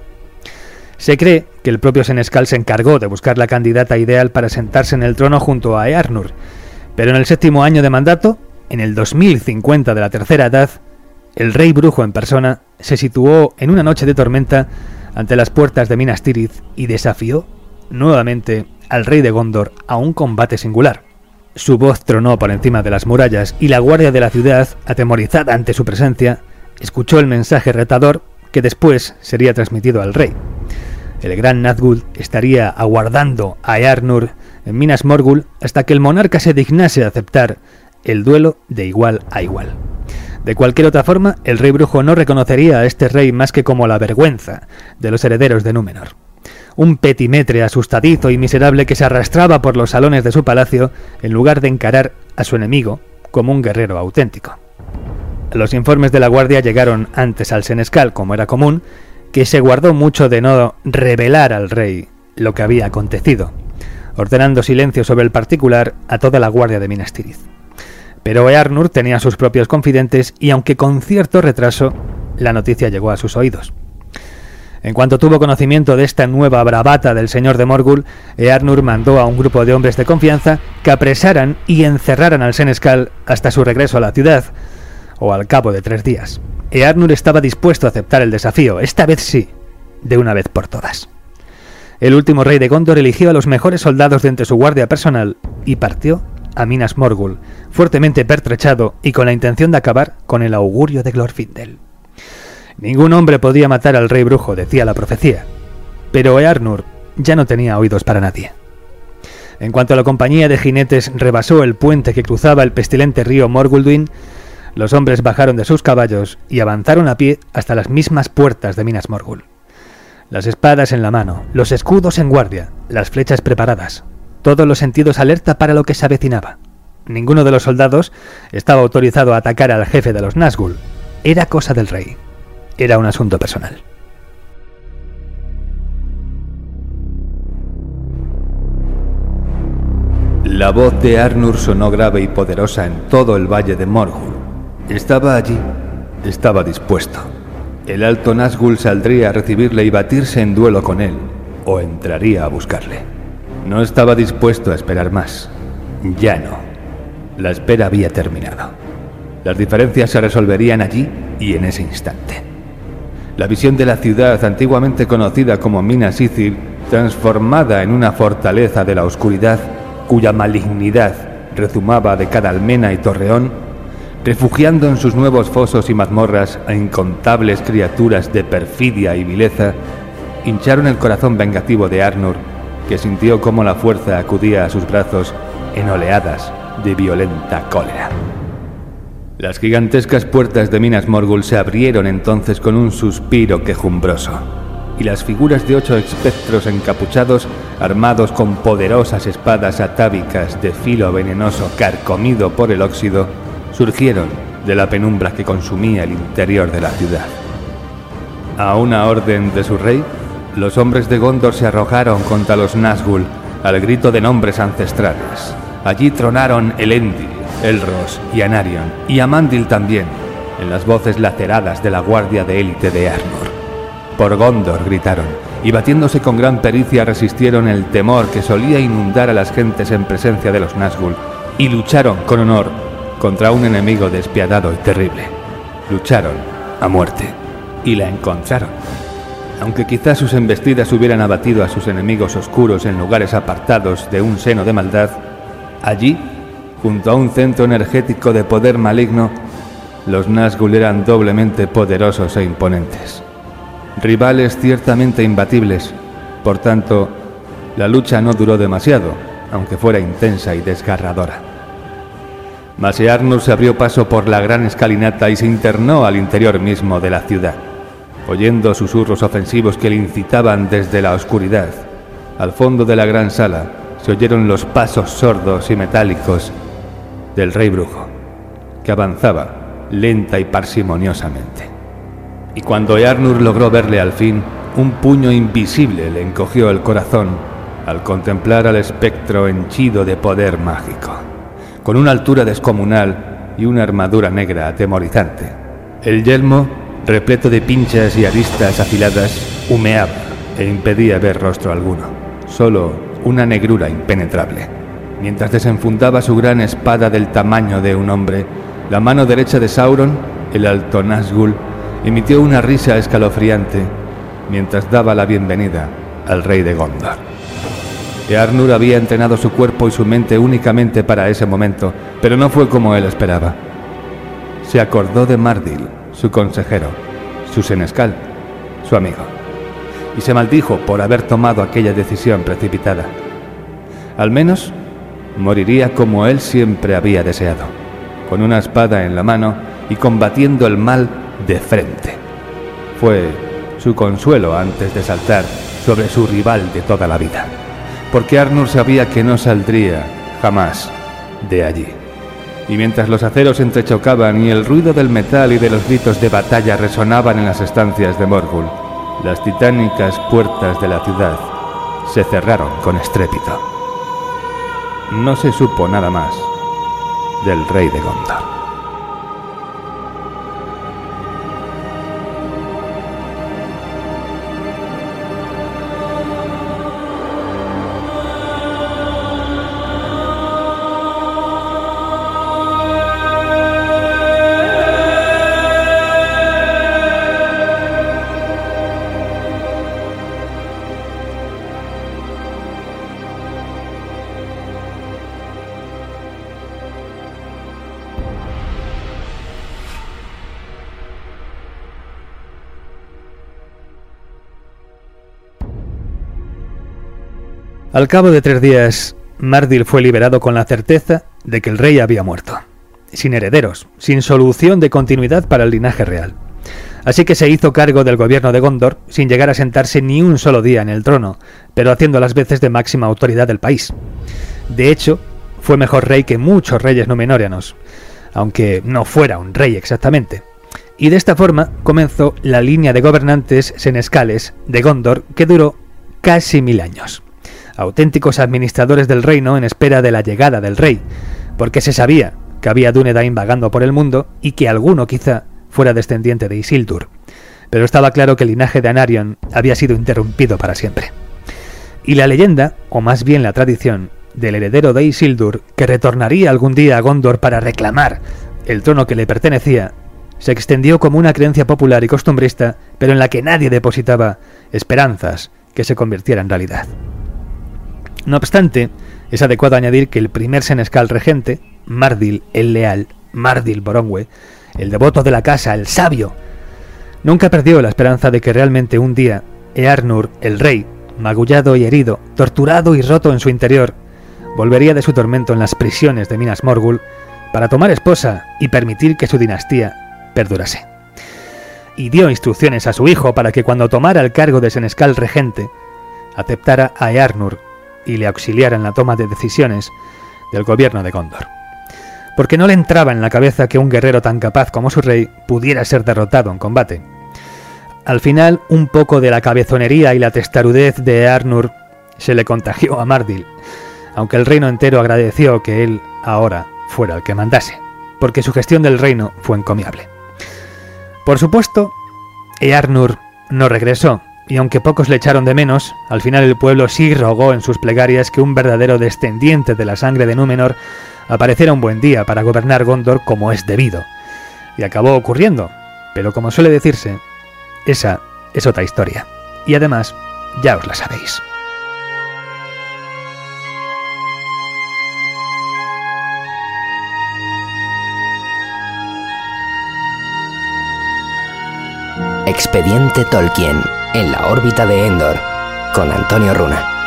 Se cree que el propio senescal se encargó de buscar la candidata ideal para sentarse en el trono junto a Eärnur, pero en el séptimo año de mandato, en el dos mil cincuenta de la Tercera Edad, el rey brujo en persona se situó en una noche de tormenta ante las puertas de Minas Tirith y desafió nuevamente al rey de Gondor a un combate singular. Su voz tronó por encima de las murallas y la guardia de la ciudad, atemorizada ante su presencia, escuchó el mensaje retador que después sería transmitido al rey. El gran Nazgûl estaría aguardando a Eärnur en Minas Morgul hasta que el monarca se dignase a aceptar el duelo de igual a igual. De cualquier otra forma, el rey brujo no reconocería a este rey más que como la vergüenza de los herederos de Númenor. Un petimetre asustadizo y miserable que se arrastraba por los salones de su palacio en lugar de encarar a su enemigo como un guerrero auténtico. Los informes de la guardia llegaron antes al senescal, como era común, que se guardó mucho de no revelar al rey lo que había acontecido, ordenando silencio sobre el particular a toda la guardia de Minas Tirith. Pero Eärnur tenía sus propios confidentes y, aunque con cierto retraso, la noticia llegó a sus oídos. En cuanto tuvo conocimiento de esta nueva bravata del señor de Morgul, Eärnur mandó a un grupo de hombres de confianza que apresaran y encerraran al senescal hasta su regreso a la ciudad, o al cabo de tres días. Eärnur estaba dispuesto a aceptar el desafío, esta vez sí, de una vez por todas. El último rey de Gondor eligió a los mejores soldados de entre su guardia personal y partió a Minas Morgul, fuertemente pertrechado y con la intención de acabar con el augurio de Glorfindel. Ningún hombre podía matar al rey brujo, decía la profecía, pero Eärnur ya no tenía oídos para nadie. En cuanto la compañía de jinetes rebasó el puente que cruzaba el pestilente río Morgulduin, los hombres bajaron de sus caballos y avanzaron a pie hasta las mismas puertas de Minas Morgul. Las espadas en la mano, los escudos en guardia, las flechas preparadas, todos los sentidos alerta para lo que se avecinaba. Ninguno de los soldados estaba autorizado a atacar al jefe de los Nazgûl. Era cosa del rey. Era un asunto personal. La voz de Eärnur sonó grave y poderosa en todo el valle de Morgul. Estaba allí, estaba dispuesto. El alto Nazgûl saldría a recibirle y batirse en duelo con él, o entraría a buscarle. No estaba dispuesto a esperar más. Ya no. La espera había terminado. Las diferencias se resolverían allí y en ese instante. La visión de la ciudad, antiguamente conocida como Minas Ithil, transformada en una fortaleza de la oscuridad, cuya malignidad rezumaba de cada almena y torreón, refugiando en sus nuevos fosos y mazmorras a incontables criaturas de perfidia y vileza, hincharon el corazón vengativo de Eärnur, que sintió cómo la fuerza acudía a sus brazos en oleadas de violenta cólera. Las gigantescas puertas de Minas Morgul se abrieron entonces con un suspiro quejumbroso, y las figuras de ocho espectros encapuchados, armados con poderosas espadas atávicas de filo venenoso carcomido por el óxido, surgieron de la penumbra que consumía el interior de la ciudad. A una orden de su rey, los hombres de Gondor se arrojaron contra los Nazgûl al grito de nombres ancestrales. Allí tronaron Elendil, Elros y Anarion, y Amandil también, en las voces laceradas de la guardia de élite de Eärnur. Por Gondor, gritaron, y batiéndose con gran pericia resistieron el temor que solía inundar a las gentes en presencia de los Nazgûl, y lucharon con honor contra un enemigo despiadado y terrible. Lucharon a muerte, y la encontraron. Aunque quizás sus embestidas hubieran abatido a sus enemigos oscuros en lugares apartados de un seno de maldad, allí, junto a un centro energético de poder maligno, los Nazgûl eran doblemente poderosos e imponentes. Rivales ciertamente imbatibles, por tanto, la lucha no duró demasiado, aunque fuera intensa y desgarradora. Mas Eärnur se abrió paso por la gran escalinata y se internó al interior mismo de la ciudad, oyendo susurros ofensivos que le incitaban desde la oscuridad. Al fondo de la gran sala se oyeron los pasos sordos y metálicos del rey brujo, que avanzaba lenta y parsimoniosamente. Y cuando Eärnur logró verle al fin, un puño invisible le encogió el corazón al contemplar al espectro henchido de poder mágico, con una altura descomunal y una armadura negra atemorizante. El yelmo, repleto de pinchas y aristas afiladas, humeaba e impedía ver rostro alguno, solo una negrura impenetrable. Mientras desenfundaba su gran espada del tamaño de un hombre, la mano derecha de Sauron, el alto Nazgûl, emitió una risa escalofriante mientras daba la bienvenida al rey de Gondor. Eärnur había entrenado su cuerpo y su mente únicamente para ese momento, pero no fue como él esperaba. Se acordó de Mardil, su consejero, su senescal, su amigo, y se maldijo por haber tomado aquella decisión precipitada. Al menos moriría como él siempre había deseado, con una espada en la mano y combatiendo el mal de frente. Fue su consuelo antes de saltar sobre su rival de toda la vida, porque Eärnur sabía que no saldría jamás de allí. Y mientras los aceros entrechocaban y el ruido del metal y de los gritos de batalla resonaban en las estancias de Morgul, las titánicas puertas de la ciudad se cerraron con estrépito. No se supo nada más del rey de Gondor. Al cabo de tres días, Mardil fue liberado con la certeza de que el rey había muerto, sin herederos, sin solución de continuidad para el linaje real. Así que se hizo cargo del gobierno de Gondor, sin llegar a sentarse ni un solo día en el trono, pero haciendo las veces de máxima autoridad del país. De hecho, fue mejor rey que muchos reyes númenóreanos, aunque no fuera un rey exactamente. Y de esta forma comenzó la línea de gobernantes senescales de Gondor, que duró casi mil años. Auténticos administradores del reino en espera de la llegada del rey, porque se sabía que había Dúnedain vagando por el mundo y que alguno quizá fuera descendiente de Isildur, pero estaba claro que el linaje de Anarion había sido interrumpido para siempre. Y la leyenda, o más bien la tradición, del heredero de Isildur, que retornaría algún día a Gondor para reclamar el trono que le pertenecía, se extendió como una creencia popular y costumbrista, pero en la que nadie depositaba esperanzas que se convirtiera en realidad. No obstante, es adecuado añadir que el primer senescal regente, Mardil el Leal, Mardil Boronwe, el devoto de la casa, el sabio, nunca perdió la esperanza de que realmente un día Eärnur, el rey, magullado y herido, torturado y roto en su interior, volvería de su tormento en las prisiones de Minas Morgul para tomar esposa y permitir que su dinastía perdurase. Y dio instrucciones a su hijo para que cuando tomara el cargo de senescal regente, aceptara a Eärnur y le auxiliara en la toma de decisiones del gobierno de Gondor, porque no le entraba en la cabeza que un guerrero tan capaz como su rey pudiera ser derrotado en combate. Al final, un poco de la cabezonería y la testarudez de Eärnur se le contagió a Mardil, aunque el reino entero agradeció que él ahora fuera el que mandase, porque su gestión del reino fue encomiable. Por supuesto, Eärnur no regresó, y aunque pocos le echaron de menos, al final el pueblo sí rogó en sus plegarias que un verdadero descendiente de la sangre de Númenor apareciera un buen día para gobernar Gondor como es debido. Y acabó ocurriendo, pero como suele decirse, esa es otra historia. Y además, ya os la sabéis. Expediente Tolkien, en la órbita de Endor, con Antonio Runa.